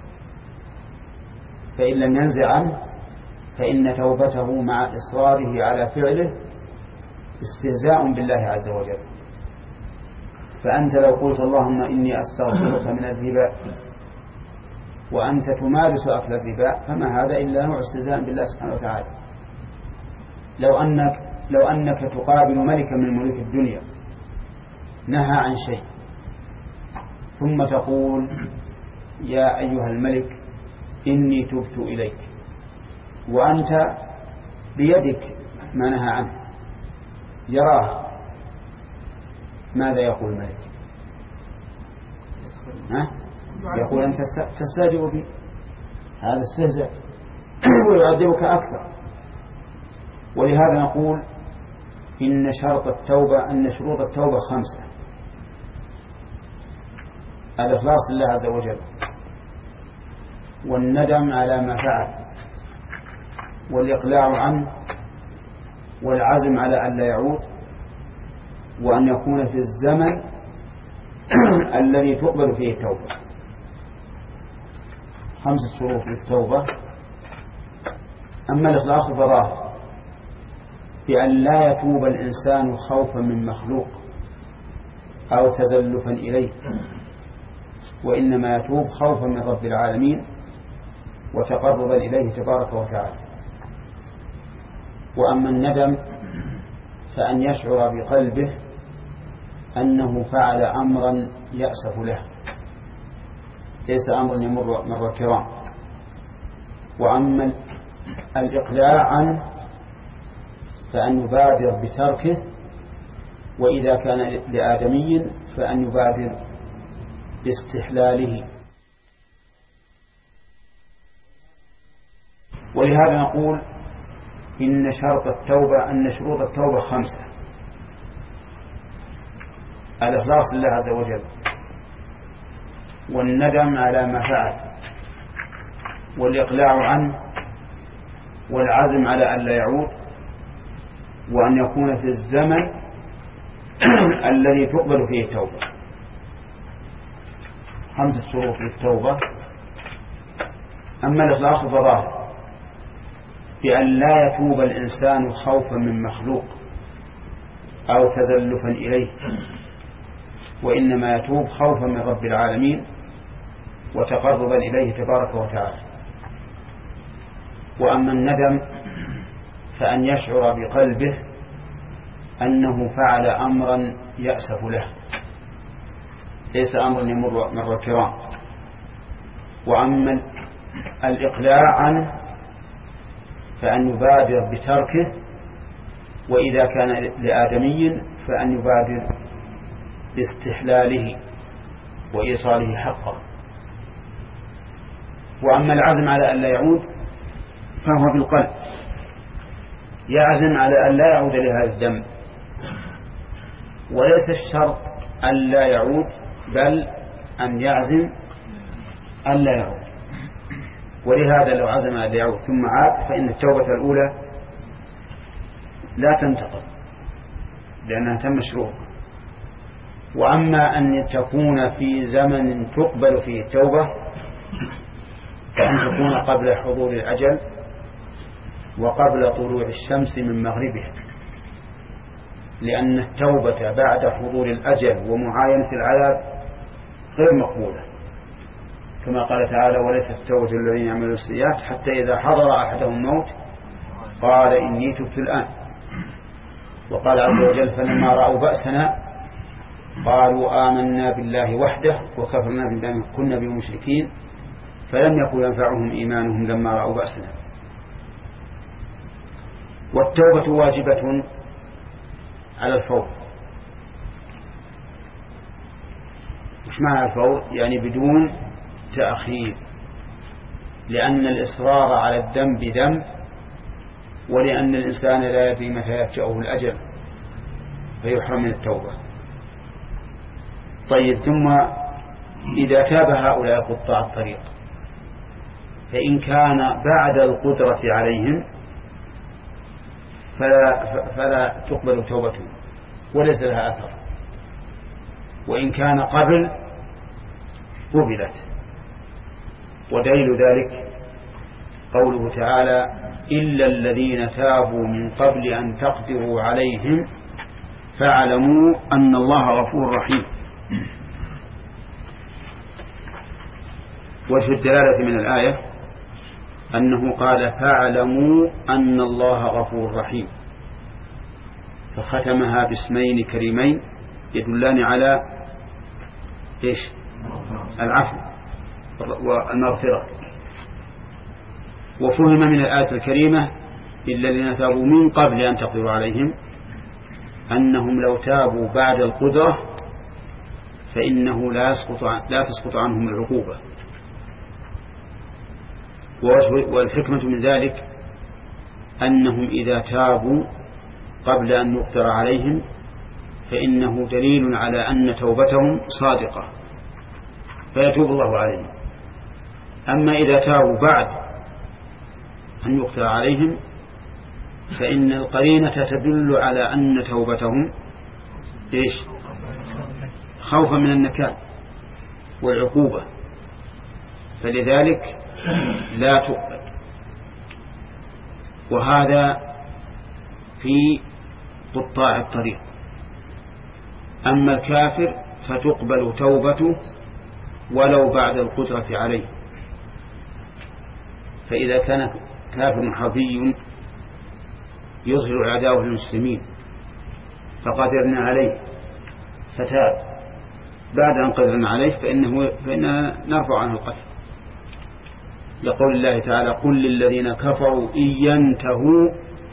فإن لم ينزع عنه فإن توبته مع إصراره على فعله استهزاء بالله عز وجل. فأنت لو قلت اللهم إني أستغفرك من الربا وأنت تمارس أكل الربا فما هذا إلا نوع استهزاء بالله سبحانه وتعالى. لو أنك لو أنك تقابل ملكا من ملوك الدنيا نهى عن شيء ثم تقول يا أيها الملك إني تبت إليك، وأنت بيدك ما نهى عنه يراه، ماذا يقول الملك؟ ها؟ يقول أنت تستهزئ بي، هذا استهزاء ويعذبك أكثر. ولهذا نقول إن شرط التوبة أن شروط التوبة خمسة: الإخلاص لله عز وجل، والندم على ما فعل، والإقلاع عنه، والعزم على أن لا يعود، وأن يكون في الزمن الذي تقبل فيه التوبة. خمسة شروط للتوبة. أما الإخلاص فظاهر بأن لا يتوب الإنسان خوفا من مخلوق أو تزلفا إليه، وإنما يتوب خوفا من رب العالمين وتقربا إليه تبارك وتعالى. وأما الندم فأن يشعر بقلبه أنه فعل أمرا يأسف له، ليس أمرا يمر مر الكرام. وأما الإقلاع عنه فأن يبادر بتركه، وإذا كان لآدمي فأن يبادر باستحلاله. ولهذا نقول إن شرط التوبة أن شروط التوبة خمسة: الإخلاص لله عز وجل، والندم على ما فعل، والإقلاع عنه، والعزم على أن لا يعود، وأن يكون في الزمن الذي تقبل فيه التوبة. خمسة شروط للتوبة. أما الإخلاص فظاهر بأن لا يتوب الإنسان خوفا من مخلوق أو تزلفا إليه، وإنما يتوب خوفا من رب العالمين وتقربا إليه تبارك وتعالى. وأما الندم فأن يشعر بقلبه أنه فعل أمرا يأسف له، ليس أمرا يمر مر الكرام. وأما الإقلاع عنه فأن يبادر بتركه، وإذا كان لآدمي فأن يبادر باستحلاله وإيصاله حقه. وأما العزم على أن لا يعود فهو بالقلب، يعزم على أن لا يعود لهذا الذنب، وليس الشرط أن لا يعود بل أن يعزم أن لا يعود. ولهذا لو عزم أن لا يعود ثم عاد فإن التوبة الأولى لا تنتقض لأنها تم شروط. وأما أن تكون في زمن تقبل فيه التوبة فأن تكون قبل حضور الأجل وقبل طلوع الشمس من مغربها، لأن التوبة بعد حضور الأجل ومعاينة العذاب غير مقبولة، كما قال تعالى: وليست التوبة الذين يعملون السيئات حتى إذا حضر أحدهم الموت قال إني تبت الآن. وقال عز وجل: فلما رأوا بأسنا قالوا آمنا بالله وحده وكفرنا بما كنا بمشركين فلم يكن ينفعهم إيمانهم لما رأوا بأسنا. والتوبة واجبة على الفور. مش معنى الفور؟ يعني بدون تأخير، لأن الإصرار على الذنب ذنب، ولأن الإنسان لا يدري متى يفجأه الأجل فيحرم من التوبة. طيب، ثم إذا تاب هؤلاء قطاع الطريق فإن كان بعد القدرة عليهم فلا, فلا تقبل توبتهم وليس لها أثر، وإن كان قبل قبلت. ودليل ذلك قوله تعالى: إلا الذين تابوا من قبل أن تقدروا عليهم فاعلموا أن الله غفور رحيم. وجه الدلالة من الآية أنه قال: فاعلموا أن الله غفور رحيم، فختمها باسمين كريمين يدلان على إيش؟ العفو والمغفرة. وفهم من الآية الكريمة: إلا الذين تابوا من قبل أن تقدروا عليهم، أنهم لو تابوا بعد القدرة فإنه لا يسقط لا تسقط عنهم العقوبة. والحكمة من ذلك أنهم إذا تابوا قبل أن يقدر عليهم فإنه دليل على أن توبتهم صادقة فيتوب الله عليهم. أما إذا تابوا بعد أن يقدر عليهم فإن القرينة تدل على أن توبتهم إيش؟ خوفا من النكال والعقوبة، فلذلك لا تقبل. وهذا في قطاع الطريق. أما الكافر فتقبل توبته ولو بعد القدرة عليه. فإذا كان كافر حربي يظهر أعداؤه المسلمين فقدرنا عليه فتاب بعد أن قدرنا عليه فإنه فإننا نرفع عنه القتل، لقول الله تعالى: قل للذين كفروا إن ينتهوا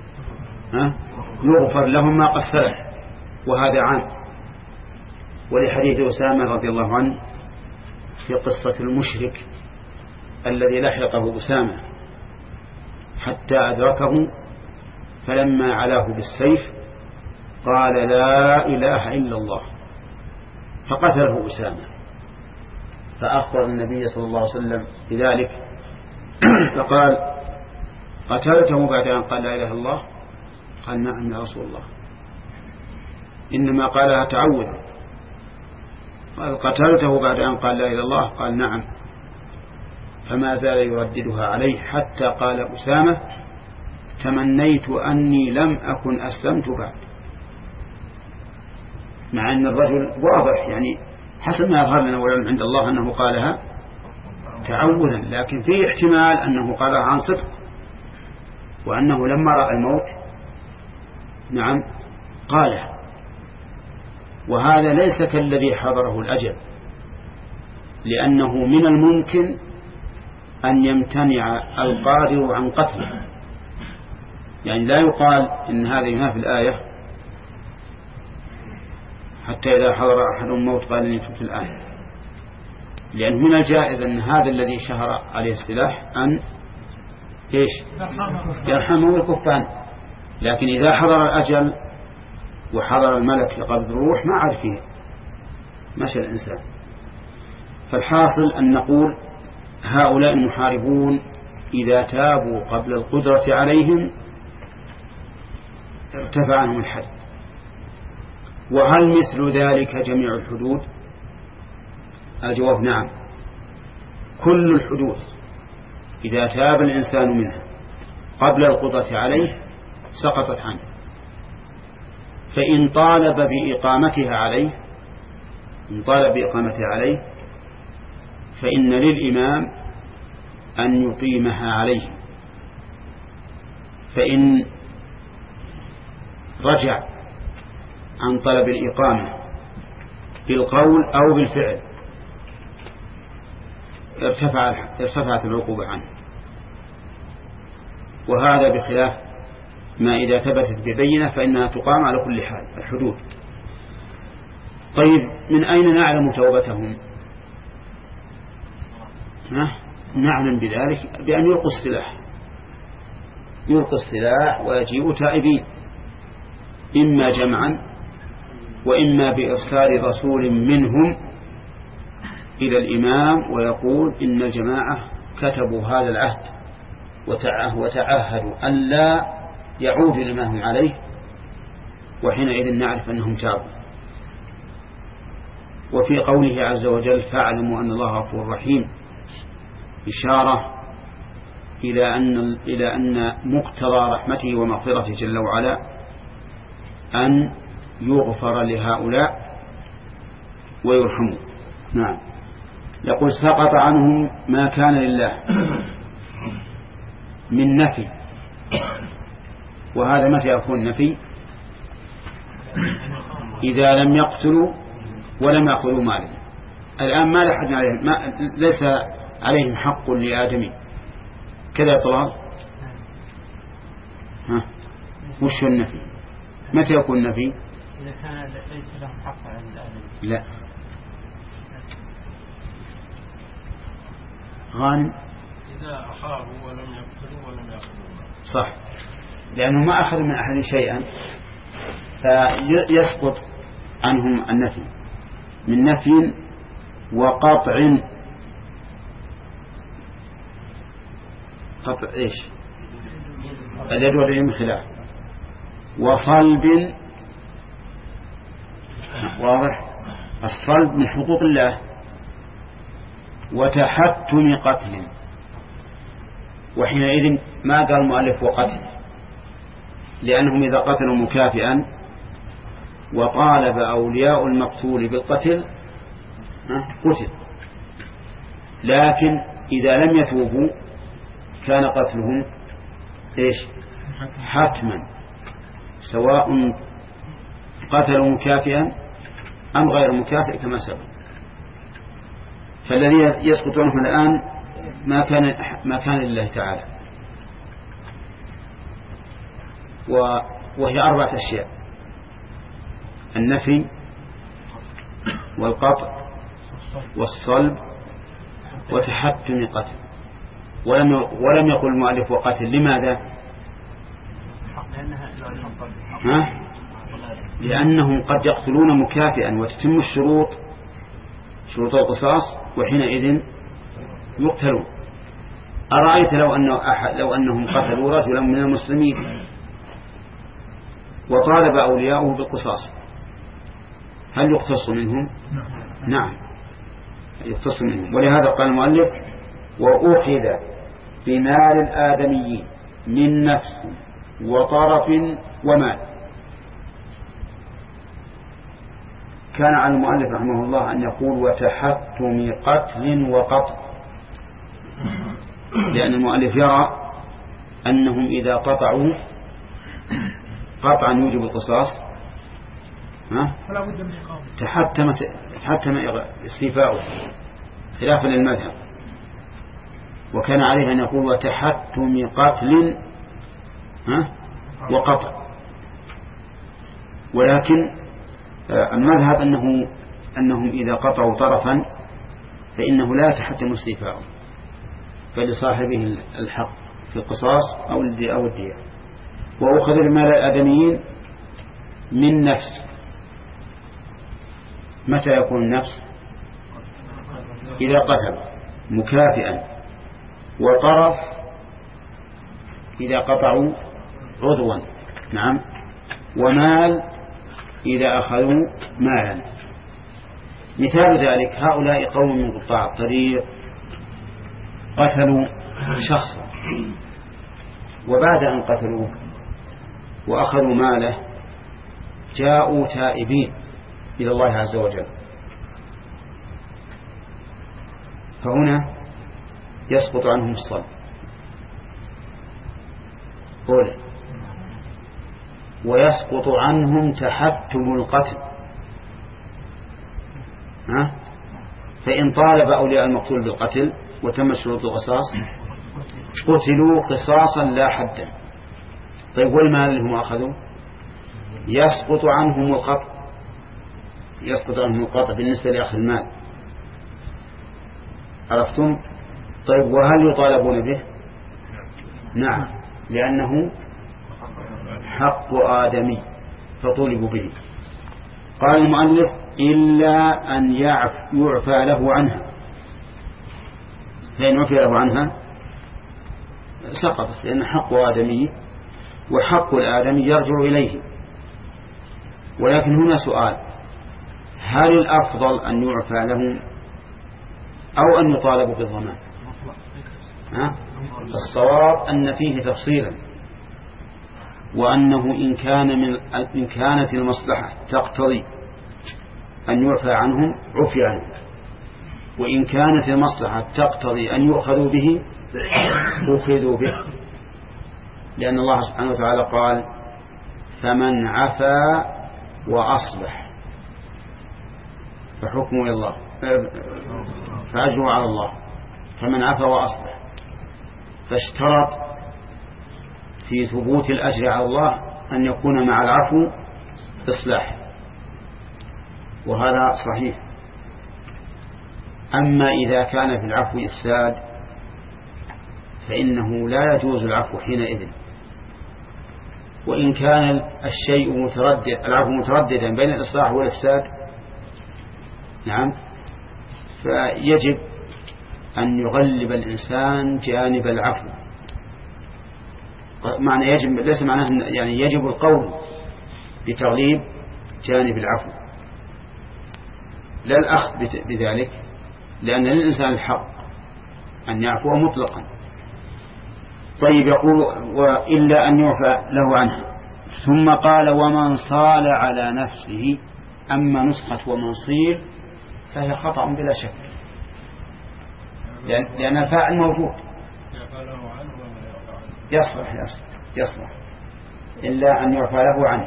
يغفر لهم ما قد سلف. وهذا عام. ولحديث أسامة رضي الله عنه في قصة المشرك الذي لحقه أسامة حتى أدركه فلما علاه بالسيف قال: لا إله إلا الله، فقتله أسامة. فأخبر النبي صلى الله عليه وسلم بذلك فقال: قتلته بعد أن قال لا إله إلا الله؟ قال: نعم يا رسول الله، إنما قالها تعوذا. قال: قتلته بعد أن قال لا إله إلا الله؟ قال: نعم. فما زال يرددها عليه حتى قال أسامة: تمنيت أني لم أكن أسلمت بعد. مع أن الرجل واضح يعني حسب ما يظهر لنا والعلم عند الله أنه قالها تعوذا، لكن فيه احتمال أنه قالها عن صدق، وأنه لما رأى الموت نعم قالها. وهذا ليس كالذي حضره الأجل، لأنه من الممكن أن يمتنع القادر عن قتله. يعني لا يقال إن هذا ينافي الآية حتى إذا حضر أحد الموت قال إني تبت الآن، لأن من الجائز أن هذا الذي شهر عليه السلاح أن إيش يرحمه الكفان. لكن إذا حضر الأجل وحضر الملك لقبض الروح ما عاد فيه مشى الإنسان. فالحاصل أن نقول هؤلاء المحاربون إذا تابوا قبل القدرة عليهم ارتفع عنهم الحد. وهل مثل ذلك جميع الحدود؟ الجواب نعم، كل الحدود إذا تاب الإنسان منها قبل القدرة عليه سقطت عنه. فإن طالب بإقامتها عليه إن طالب بإقامتها عليه فإن للإمام أن يقيمها عليه. فإن رجع عن طلب الإقامة بالقول أو بالفعل ارتفع ارتفعت العقوبة عنه، وهذا بخلاف ما إذا ثبتت ببينة فإنها تقام على كل حال الحدود. طيب من أين نعلم توبتهم؟ نعلم بذلك بأن يلقوا السلاح يلقوا السلاح ويجيئوا تائبين، إما جمعا وإما بإرسال رسول منهم إلى الإمام ويقول إن الجماعة كتبوا هذا العهد وتعهدوا أن لا يعود لما هم عليه، وحينئذ نعرف أنهم تابوا. وفي قوله عز وجل فاعلموا أن الله غفور رحيم إشارة إلى أن إلى أن مقتضى رحمته ومغفرته جل وعلا أن يغفر لهؤلاء ويرحموا. نعم. يقول سقط عنهم ما كان لله من نفي، وهذا متى يكون نفي؟ إذا لم يقتلوا ولم يأخذوا مالا. الآن ما لحد عليهم، ما ليس عليهم حق لآدمي كذا طلال. ها وش النفي؟ متى يكون النفي؟
إذا كان ليس لهم حق على الآدمي.
لا غانم
إذا أخافوا ولم يقتلوا ولم يأخذوا.
صح، لأنه ما أخذ من أحد شيئا فيسقط عنهم النفي من نفي وقطع. قطع إيش؟ اليد واليد من خلاف، وصلب. واضح؟ الصلب من حقوق الله، وتحتم قتل. وحينئذ ما قال المؤلف وقتل، لأنهم إذا قتلوا مكافئا وطالب أولياء المقتول بالقتل قتل، لكن إذا لم يتوبوا كان قتلهم إيش؟ حتما، سواء قتلوا مكافئا أم غير مكافئ كما سبق. فالذي يسقط عنهم الآن ما كان ما كان لله تعالى، وهي أربعة أشياء: النفي والقطع والصلب وتحتم قتل. ولم ولم يقل المؤلف وقتل. لماذا؟ ها؟ لأنهم قد يقتلون مكافئا وتتم الشروط شروط القصاص وحينئذ يقتلون. أرأيت لو أنه أحد لو أنهم قتلوا رجلا من المسلمين وطالب أولياؤه بالقصاص، هل يقتص منهم؟ نعم يقتص منهم. ولهذا قال المؤلف وأخذ بمال الآدميين من نفس وطرف ومال. كان على المؤلف رحمه الله أن يقول وتحتم قتل وقطع، لأن المؤلف يرى أنهم إذا قطعوا قطعا يوجب القصاص تحتم تحتم استيفاؤه خلافا للمذهب، وكان عليه أن يقول وتحتم قتل وقطع. ولكن المذهب أنه أنهم إذا قطعوا طرفا فإنه لا يتحتم استيفاؤه، فلصاحبه الحق في القصاص أو الدية أو الدية. وأخذ المال الآدميين من نفس. متى يكون النفس؟ إذا قتل مكافئا، وطرف إذا قطعوا عضوا. نعم. ومال إذا أخذوا مالا. مثال ذلك هؤلاء قوم من قطاع الطريق قتلوا شخصا، وبعد أن قتلوه وأخذوا ماله جاءوا تائبين إلى الله عز وجل، فهنا يسقط عنهم الصلب قوله، ويسقط عنهم تحتم القتل. ها؟ فإن طالب أولياء المقتول بالقتل وتم شروط القصاص قتلوا قصاصا لا حدا. طيب والمال اللي هم أخذوا يسقط عنهم القطع، يسقط عنهم القطع بالنسبة لأخذ المال. عرفتم؟ طيب وهل يطالبون به؟ نعم، لأنه حق آدمي فطولبوا به. قال المؤلف إلا أن يعف يعفى له عنها، فإن عفى له عنها سقطت، لأن حق آدمي وحق الآدمي يرجع إليه. ولكن هنا سؤال، هل الأفضل أن يعفى له أو أن يطالبوا بالضمان؟ الصواب أن فيه تفصيلا، وأنه إن كان من إن كانت المصلحة تقتضي أن يعفى عنهم عفي عنهم، وإن كانت المصلحة تقتضي أن يؤخذوا به أخذوا به، لأن الله سبحانه وتعالى قال فمن عفا وأصلح فحكمه إلى الله فأجره على الله، فمن عفا وأصلح، فاشترط في ثبوت الأجر على الله أن يكون مع العفو إصلاح، وهذا صحيح. أما إذا كان في العفو إفساد فإنه لا يجوز العفو حينئذ، وإن كان الشيء متردد العفو مترددا بين الإصلاح والإفساد نعم فيجب أن يغلب الإنسان جانب العفو. معنى يجب ليس معناه يعني يجب القول بتغليب جانب العفو، لا الأخذ بذلك، لأن للإنسان الحق أن يعفو مطلقا. طيب يقول وإلا أن يعفى له عنها، ثم قال ومن صال على نفسه. أما نسخة ومن صيل فهي خطأ بلا شك، لأن, لأن الفاعل موجود يصلح يصلح يصلح إلا أن يعفى له عنه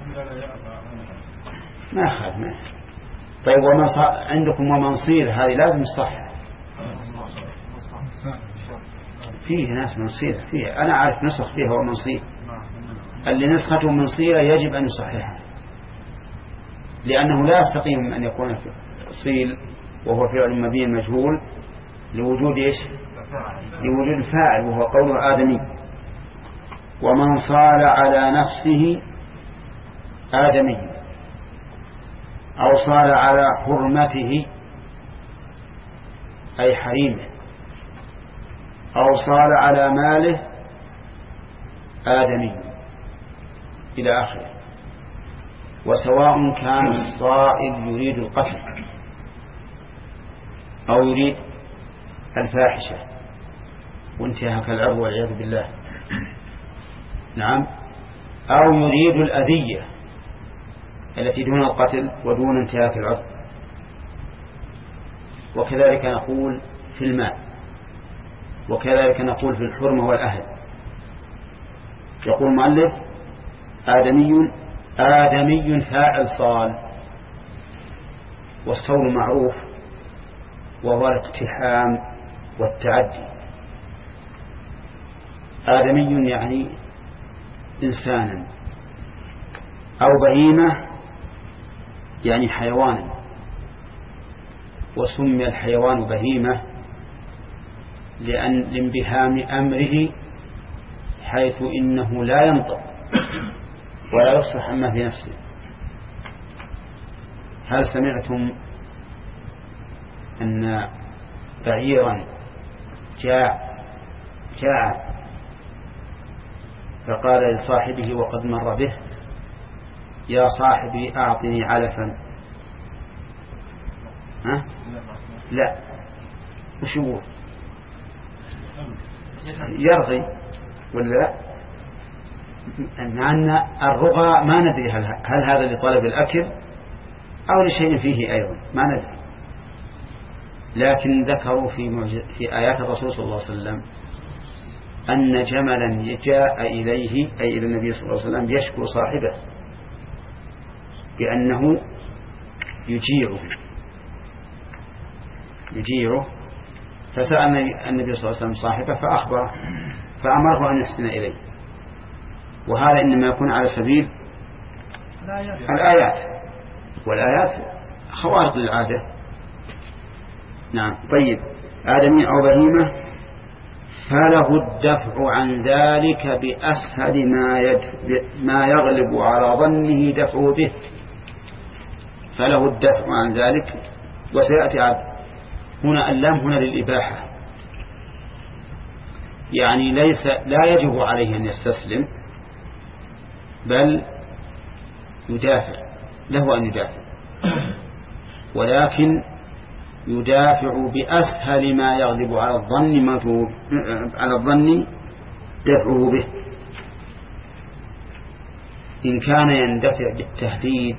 ما أخذ ما. طيب ومن عندكم ومن صيل هذه لازم صح، فيه ناس منصير فيه، أنا عارف نسخ فيها ومنصير، اللي نسخته منصيرة يجب أن يصححها، لأنه لا يستقيم أن يكون صيل وهو فعل مبين مجهول لوجود إيش؟ لوجود الفاعل وهو قول آدمي. ومن صال على نفسه آدمي أو صال على حرمته أي حريمه أو صال على ماله آدمي إلى آخره. وسواء كان الصائل يريد القتل أو يريد الفاحشة وانتهاك العرض والعياذ بالله نعم، أو يريد الأذية التي دون القتل ودون انتهاك العرض. وكذلك نقول في المال، وكذلك نقول في الحرمة والأهل. يقول المؤلف آدمي آدمي فاعل صال، والصول معروف وهو الاقتحام والتعدي. آدمي يعني إنسانا، أو بهيمة يعني حيوانا، وسمي الحيوان بهيمة لأن لانبهام أمره حيث إنه لا ينطق ولا يفصح عما في نفسه. هل سمعتم أن بعيرا جاع جاع فقال لصاحبه وقد مر به يا صاحبي أعطني علفا؟ ها؟ لا، وش يقول؟ يرغي ولا لا؟ مع أن الرغى ما ندري هل, هل هذا لطلب الأكل أو لشيء فيه أيضا ما ندري، لكن ذكروا في, في آيات الرسول صلى الله عليه وسلم أن جملا جاء إليه أي إلى النبي صلى الله عليه وسلم يشكو صاحبه بأنه يجيعه يجيعه فسأل النبي صلى الله عليه وسلم صاحبه فأخبره فأمره أن يحسن إليه، وهذا إنما يكون على سبيل الآيات، والآيات خوارق للعادة. نعم. طيب آدمي أو بهيمة فله الدفع عن ذلك بأسهل ما, ما يغلب على ظنه دفعه به، فله الدفع عن ذلك. وسيأتي عاد هنا اللام هنا للإباحة، يعني ليس لا يجب عليه أن يستسلم بل يدافع، له أن يدافع، ولكن يدافع بأسهل ما يغلب على الظن على الظن دفعه به. إن كان يندفع بالتهديد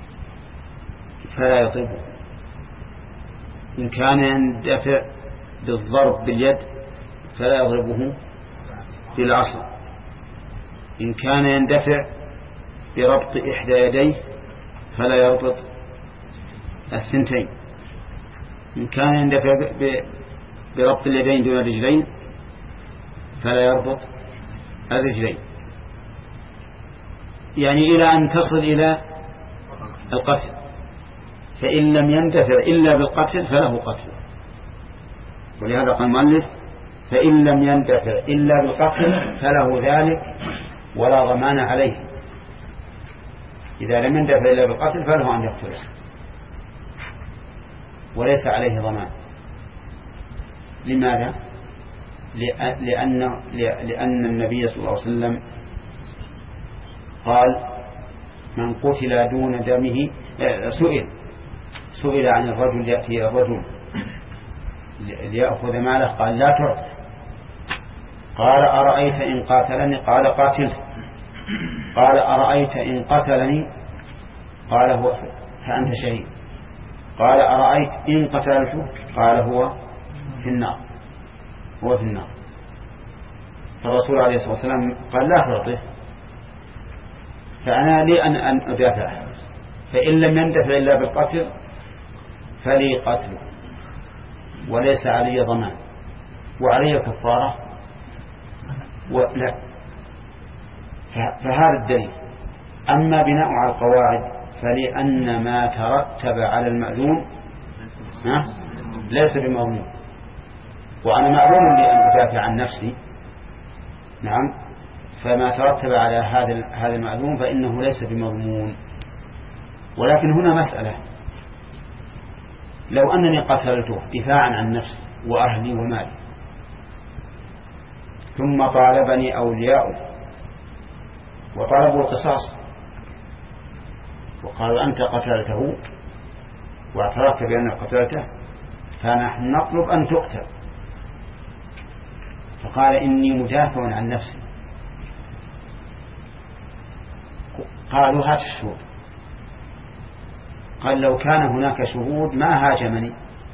فلا يطيبه، إن كان يندفع بالضرب باليد فلا يضربه بالعصا، إن كان يندفع بربط إحدى يديه فلا يربط الثنتين، إن كان يندفع بربط اليدين دون الرجلين فلا يربط الرجلين، يعني إلى أن تصل إلى القتل. فإن لم يندفع إلا بالقتل فله قتل، ولهذا قال المؤلف فإن لم يندفع إلا بالقتل فله ذلك ولا ضمان عليه. إذا لم يندفع إلا بالقتل فله أن يقتله وليس عليه ضمان. لماذا؟ لأن, لأن النبي صلى الله عليه وسلم قال من قتل دون دمه سئل سئل عن الرجل يأتي الرجل ليأخذ ماله قال لا تعطي، قال أرأيت إن قاتلني قال قاتله، قال أرأيت إن قتلني قال هو فأنت شهيد، قال أرأيت إن قتلته قال هو في النار هو في النار. فالرسول عليه الصلاة والسلام قال لا تعطيه، فأنا لي أن أن أدافع، فإن لم يندفع إلا بالقتل فلي قتل وليس علي ضمان وعلي كفارة ولا. فهذا الدليل. أما بناء على القواعد فلأن ما ترتب على المأذون ليس بمضمون، وأنا معلوم لي أن أدافع عن نفسي، نعم، فما ترتب على هذا هذا المأذون فإنه ليس بمضمون. ولكن هنا مسألة، لو أنني قتلته دفاعا عن نفسي وأهلي ومالي ثم طالبني أولياؤه وطلبوا القصاص وقالوا أنت قتلته واعترفت بأنك قتلته فنحن نطلب أن تقتل، فقال إني مدافع عن نفسي، قالوا هات الشهود، قال لو كان هناك شهود ما هاجمني،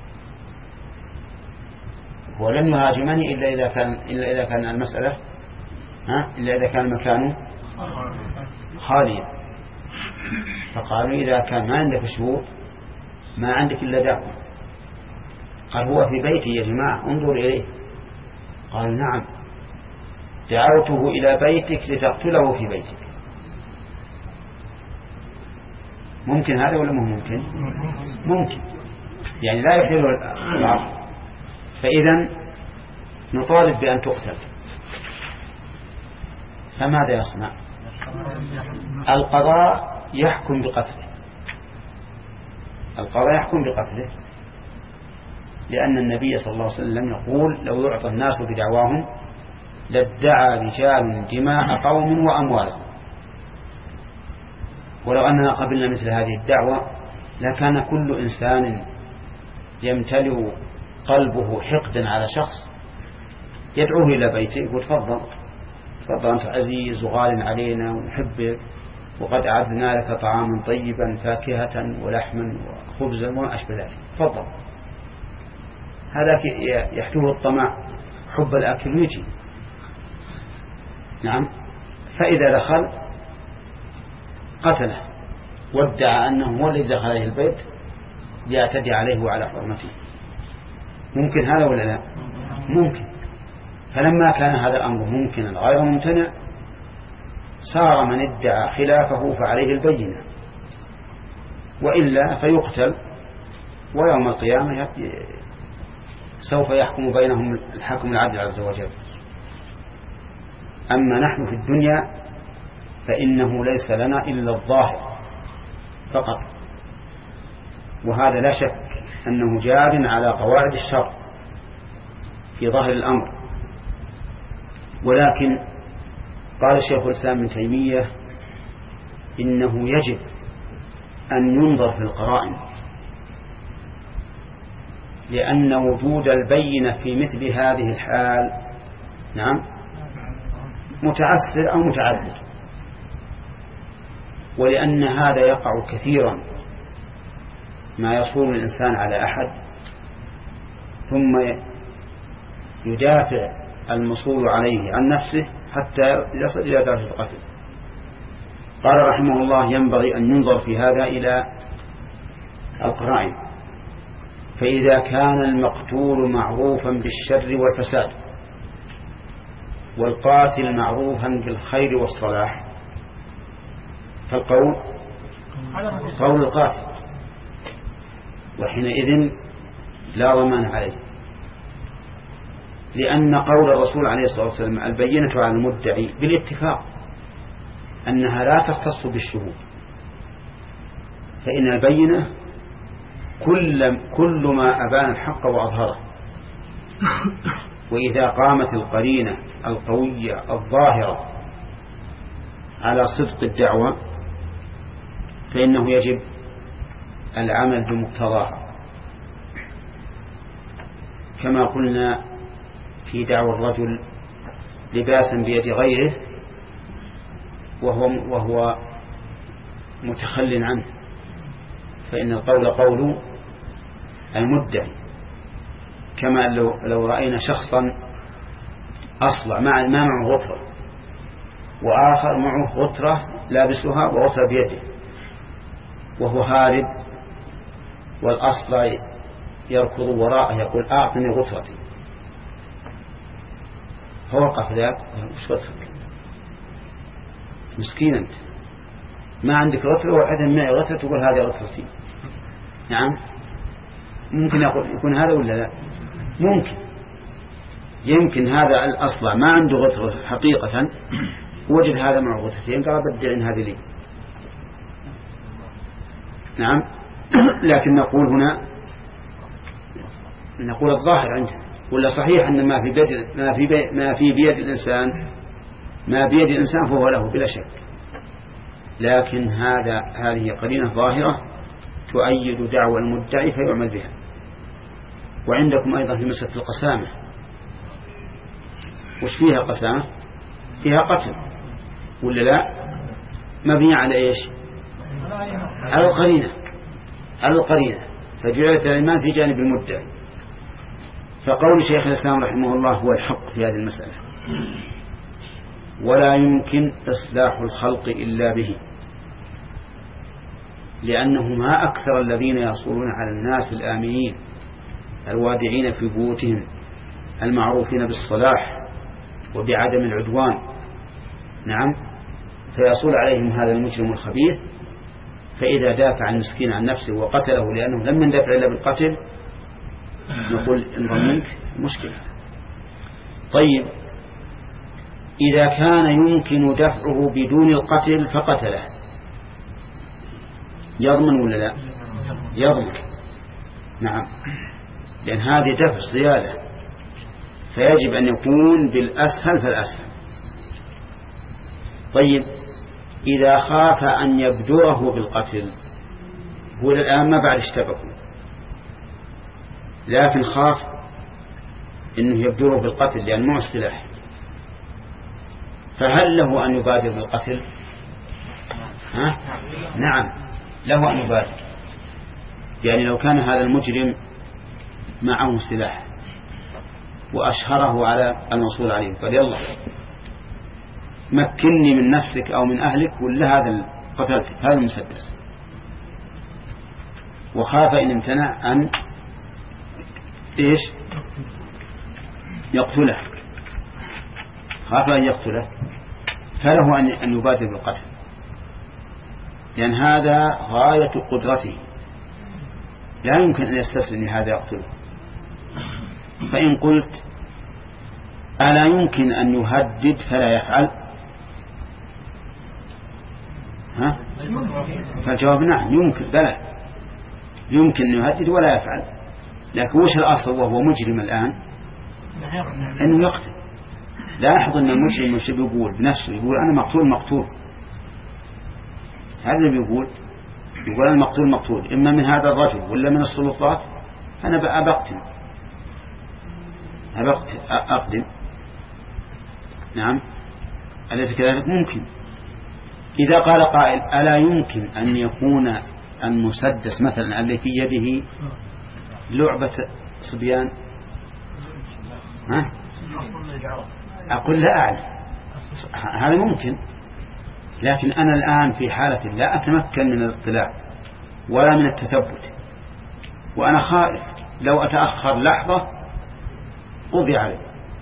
ولن يهاجمني إلا إذا كان إلا إذا كان المسألة ها إلا إذا كان المكان خاليا. فقالوا إذا كان ما عندك شهود ما عندك إلا دعوة. قال هو في بيتي يا جماعة انظر إليه، قال نعم دعوته إلى بيتك لتقتله في بيتك. ممكن هذا ولا مو ممكن؟ ممكن، يعني لا يحل العقل. فإذا نطالب بأن تقتل، فماذا يصنع؟ القضاء يحكم بقتله، القضاء يحكم بقتله، لأن النبي صلى الله عليه وسلم يقول لو يعطى الناس بدعواهم لادعى رجال دماء قوم وأموالهم. ولو أننا قبلنا مثل هذه الدعوة لكان كل إنسان يمتلئ قلبه حقدا على شخص يدعوه إلى بيته يقول تفضل تفضل أنت عزيز وغال علينا ونحبك وقد أعدنا لك طعاما طيبا فاكهة ولحما وخبزا وما أشبه ذلك، تفضل. هذا يحتوي الطمع حب الأكل ويجي. نعم. فإذا دخل قتله وادعى أنه هو الذي دخل عليه البيت ليعتدي عليه وعلى حرمته. ممكن هذا ولا لا؟ ممكن. فلما كان هذا الأمر ممكنا غير ممتنع صار من ادعى خلافه فعليه البينة، وإلا فيقتل، ويوم القيامة سوف يحكم بينهم الحكم العدل عز وجل. أما نحن في الدنيا فإنه ليس لنا إلا الظاهر فقط، وهذا لا شك أنه جار على قواعد الشرع في ظاهر الأمر. ولكن قال الشيخ الإسلام ابن تيمية إنه يجب أن ينظر في القرائن، لأن وجود البينة في مثل هذه الحال نعم متعسر أو متعذر، ولأن هذا يقع كثيرا، ما يصور الإنسان على أحد ثم يدافع المصور عليه عن نفسه حتى يصل إلى درجة القتل. قال رحمه الله ينبغي أن ينظر في هذا إلى القرائن، فإذا كان المقتول معروفا بالشر والفساد والقاتل معروفا بالخير والصلاح فالقول قول القاتل، وحينئذ لا ضمان عليه، لأن قول الرسول عليه الصلاة والسلام البينة على المدعي بالاتفاق أنها لا تختص بالشهود، فإن البينة كل, كل ما أبان الحق وأظهره، وإذا قامت القرينة القوية الظاهرة على صدق الدعوة فإنه يجب العمل بمقتضاها، كما قلنا في دعوى الرجل لباسا بيد غيره وهو, وهو متخل عنه، فإن القول قول المدعي. كما لو, لو رأينا شخصا أصلع ما معه غطرة وآخر معه غطرة لابسها وغطرة بيده وهو هارب، والأصلع يركض وراءه يقول أعطني غطرتي، فوقف ذاك وش غطرك مسكين أنت ما عندك غطرة وعدم معي غطرة تقول هذه غطرتي. نعم ممكن يكون هذا ولا لا؟ ممكن. يمكن هذا الأصلع ما عنده غطرة حقيقة وجد هذا مع غطرتين قال بدعين هذه لي. نعم. لكن نقول هنا نقول الظاهر عنده، ولا صحيح أن ما في بيد ما في بيد ما في بيد الإنسان ما بيد الإنسان فهو له بلا شك، لكن هذا هذه قرينة ظاهرة تؤيد دعوى المدعي فيعمل بها. وعندكم أيضا في مسألة القسامة، وش فيها قسامة؟ فيها قتل ولا لا؟ مبني على إيش؟ على القرينة، على القرينة، فجعلت الإيمان في جانب المدعي. فقول شيخ الإسلام رحمه الله هو الحق في هذه المسألة، ولا يمكن إصلاح الخلق إلا به، لأنه ما أكثر الذين يصولون على الناس الآمنين الوادعين في بيوتهم المعروفين بالصلاح وبعدم العدوان. نعم. فيصول عليهم هذا المجرم الخبيث، فإذا دافع المسكين عن نفسه وقتله لأنه لم يندفع إلا بالقتل نقول إن ضمنك مشكلة. طيب إذا كان يمكن دفعه بدون القتل فقتله يضمن ولا لا؟ يضمن. نعم، لأن هذه دفع زيادة، فيجب أن يكون بالأسهل فالأسهل. طيب إذا خاف أن يبدره بالقتل، هو الآن ما بعد اشتبكوا، لكن خاف أنه يبدره بالقتل لأن معه سلاح، فهل له أن يبادر بالقتل؟ ها؟ نعم له أن يبادر. يعني لو كان هذا المجرم معه سلاح وأشهره على الوصول عليه قال يلا مكنني من نفسك أو من أهلك ولا هذا قتلتك هذا المسدس، وخاف إن امتنع أن إيش يقتله، خاف أن يقتله فله أن يبادر بالقتل، لأن هذا غاية قدرته لا يمكن أن يستسلم لهذا يقتله. فإن قلت ألا يمكن أن يهدد فلا يفعل، ها؟ فالجواب نعم يمكن، بلى يمكن أن يهدد ولا يفعل، لكن وش الأصل وهو مجرم الآن أنه يقتل. لاحظ أن المجرم مش بيقول بنفسه يقول أنا مقتول مقتول، هذا اللي بيقول يقول أنا مقتول مقتول إما من هذا الرجل ولا من السلطات، أنا أبقتل أبقتل أقدم. نعم أليس كذلك؟ ممكن. إذا قال قائل ألا يمكن أن يكون المسدس مثلا الذي في يده لعبة صبيان، ها؟ أقول لا أعلم، هذا ممكن، لكن أنا الآن في حالة لا أتمكن من الاطلاع ولا من التثبت، وأنا خائف لو أتأخر لحظة قضي عليه.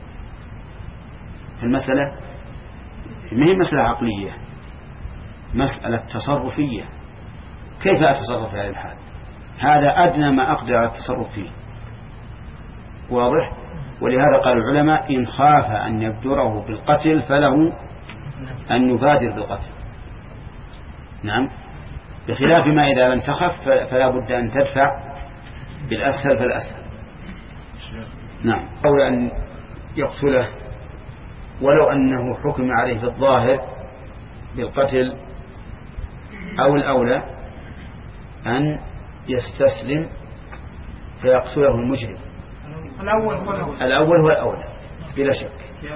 المسألة ما هي مسألة عقلية، مسألة تصرفية، كيف أتصرف في هذه الحال؟ هذا أدنى ما أقدر على التصرف فيه، واضح؟ ولهذا قال العلماء إن خاف أن يبدره بالقتل فله أن يبادر بالقتل. نعم، بخلاف ما إذا لم تخف فلا بد أن تدفع بالأسهل فالأسهل. نعم، أو أن يقتله ولو أنه حكم عليه في الظاهر بالقتل، أو الأولى أن يستسلم فيقتله المجرم.
الأول هو الأول
الأول هو الأولى بلا شك.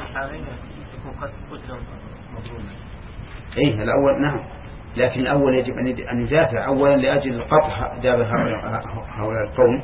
إيه الأول نعم، لكن الأول يجب أن يدافع أولا لأجل قطع دابر هؤلاء القوم،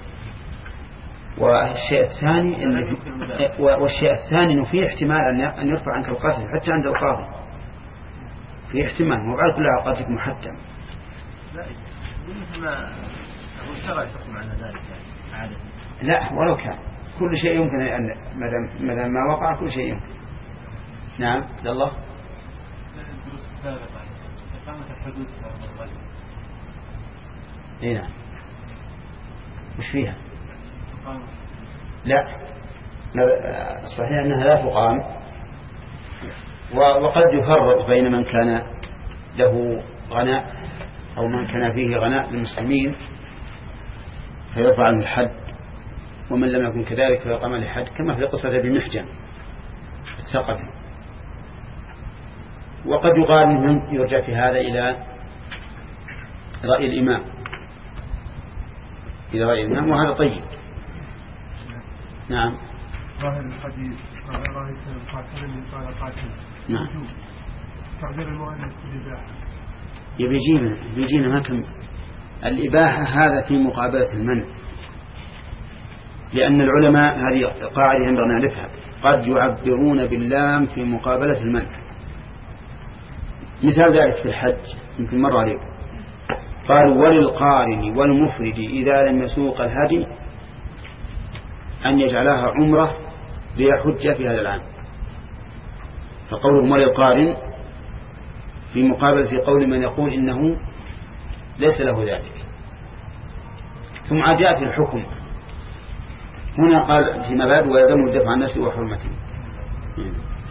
والشيء الثاني إن والشيء الثاني إنه فيه احتمال أن يرفع عنك القتل حتى عند القاضي، فيه احتمال، مو بعد كلها قتل محتم.
لا مثل هو الشرع يحكم على ذلك عادة.
لا ولو كان كل شيء يمكن أن ما دام ما وقع كل شيء يمكن. نعم عبد الله.
الدروس السابقة إقامة الحدود في الغالب.
إيه نعم. وش فيها؟ لا صحيح أنها لا تقام، وقد يفرق بين من كان له غناء أو من كان فيه غناء للمسلمين فيرفع عنه الحد، ومن لم يكن كذلك فيقام له الحد، كما في قصة ابي محجن الثقفي. وقد يقال أنه يرجع في هذا إلى رأي الإمام إلى رأي الإمام وهذا طيب. نعم.
ظاهر الحديث رأيت القاتل قال قاتل.
نعم.
تعبير المؤلف بالإباحة.
يبي يجينا يجينا ما كم الإباحة هذا في مقابلة المنع، لأن العلماء هذه قاعدة ينبغي أن نعرفها، قد يعبرون باللام في مقابلة المنع. مثال ذلك في الحج يمكن مر عليكم، قالوا وللقارن والمفرد إذا لم يسوق الهدي أن يجعلها عمرة ليحج في هذا العام، فقولهم وللقارن في مقابلة قول من يقول إنه ليس له ذلك. ثم جاءت الحكم هنا قال فيما بعد ويلزم الدفع عن نفسه وحرمته.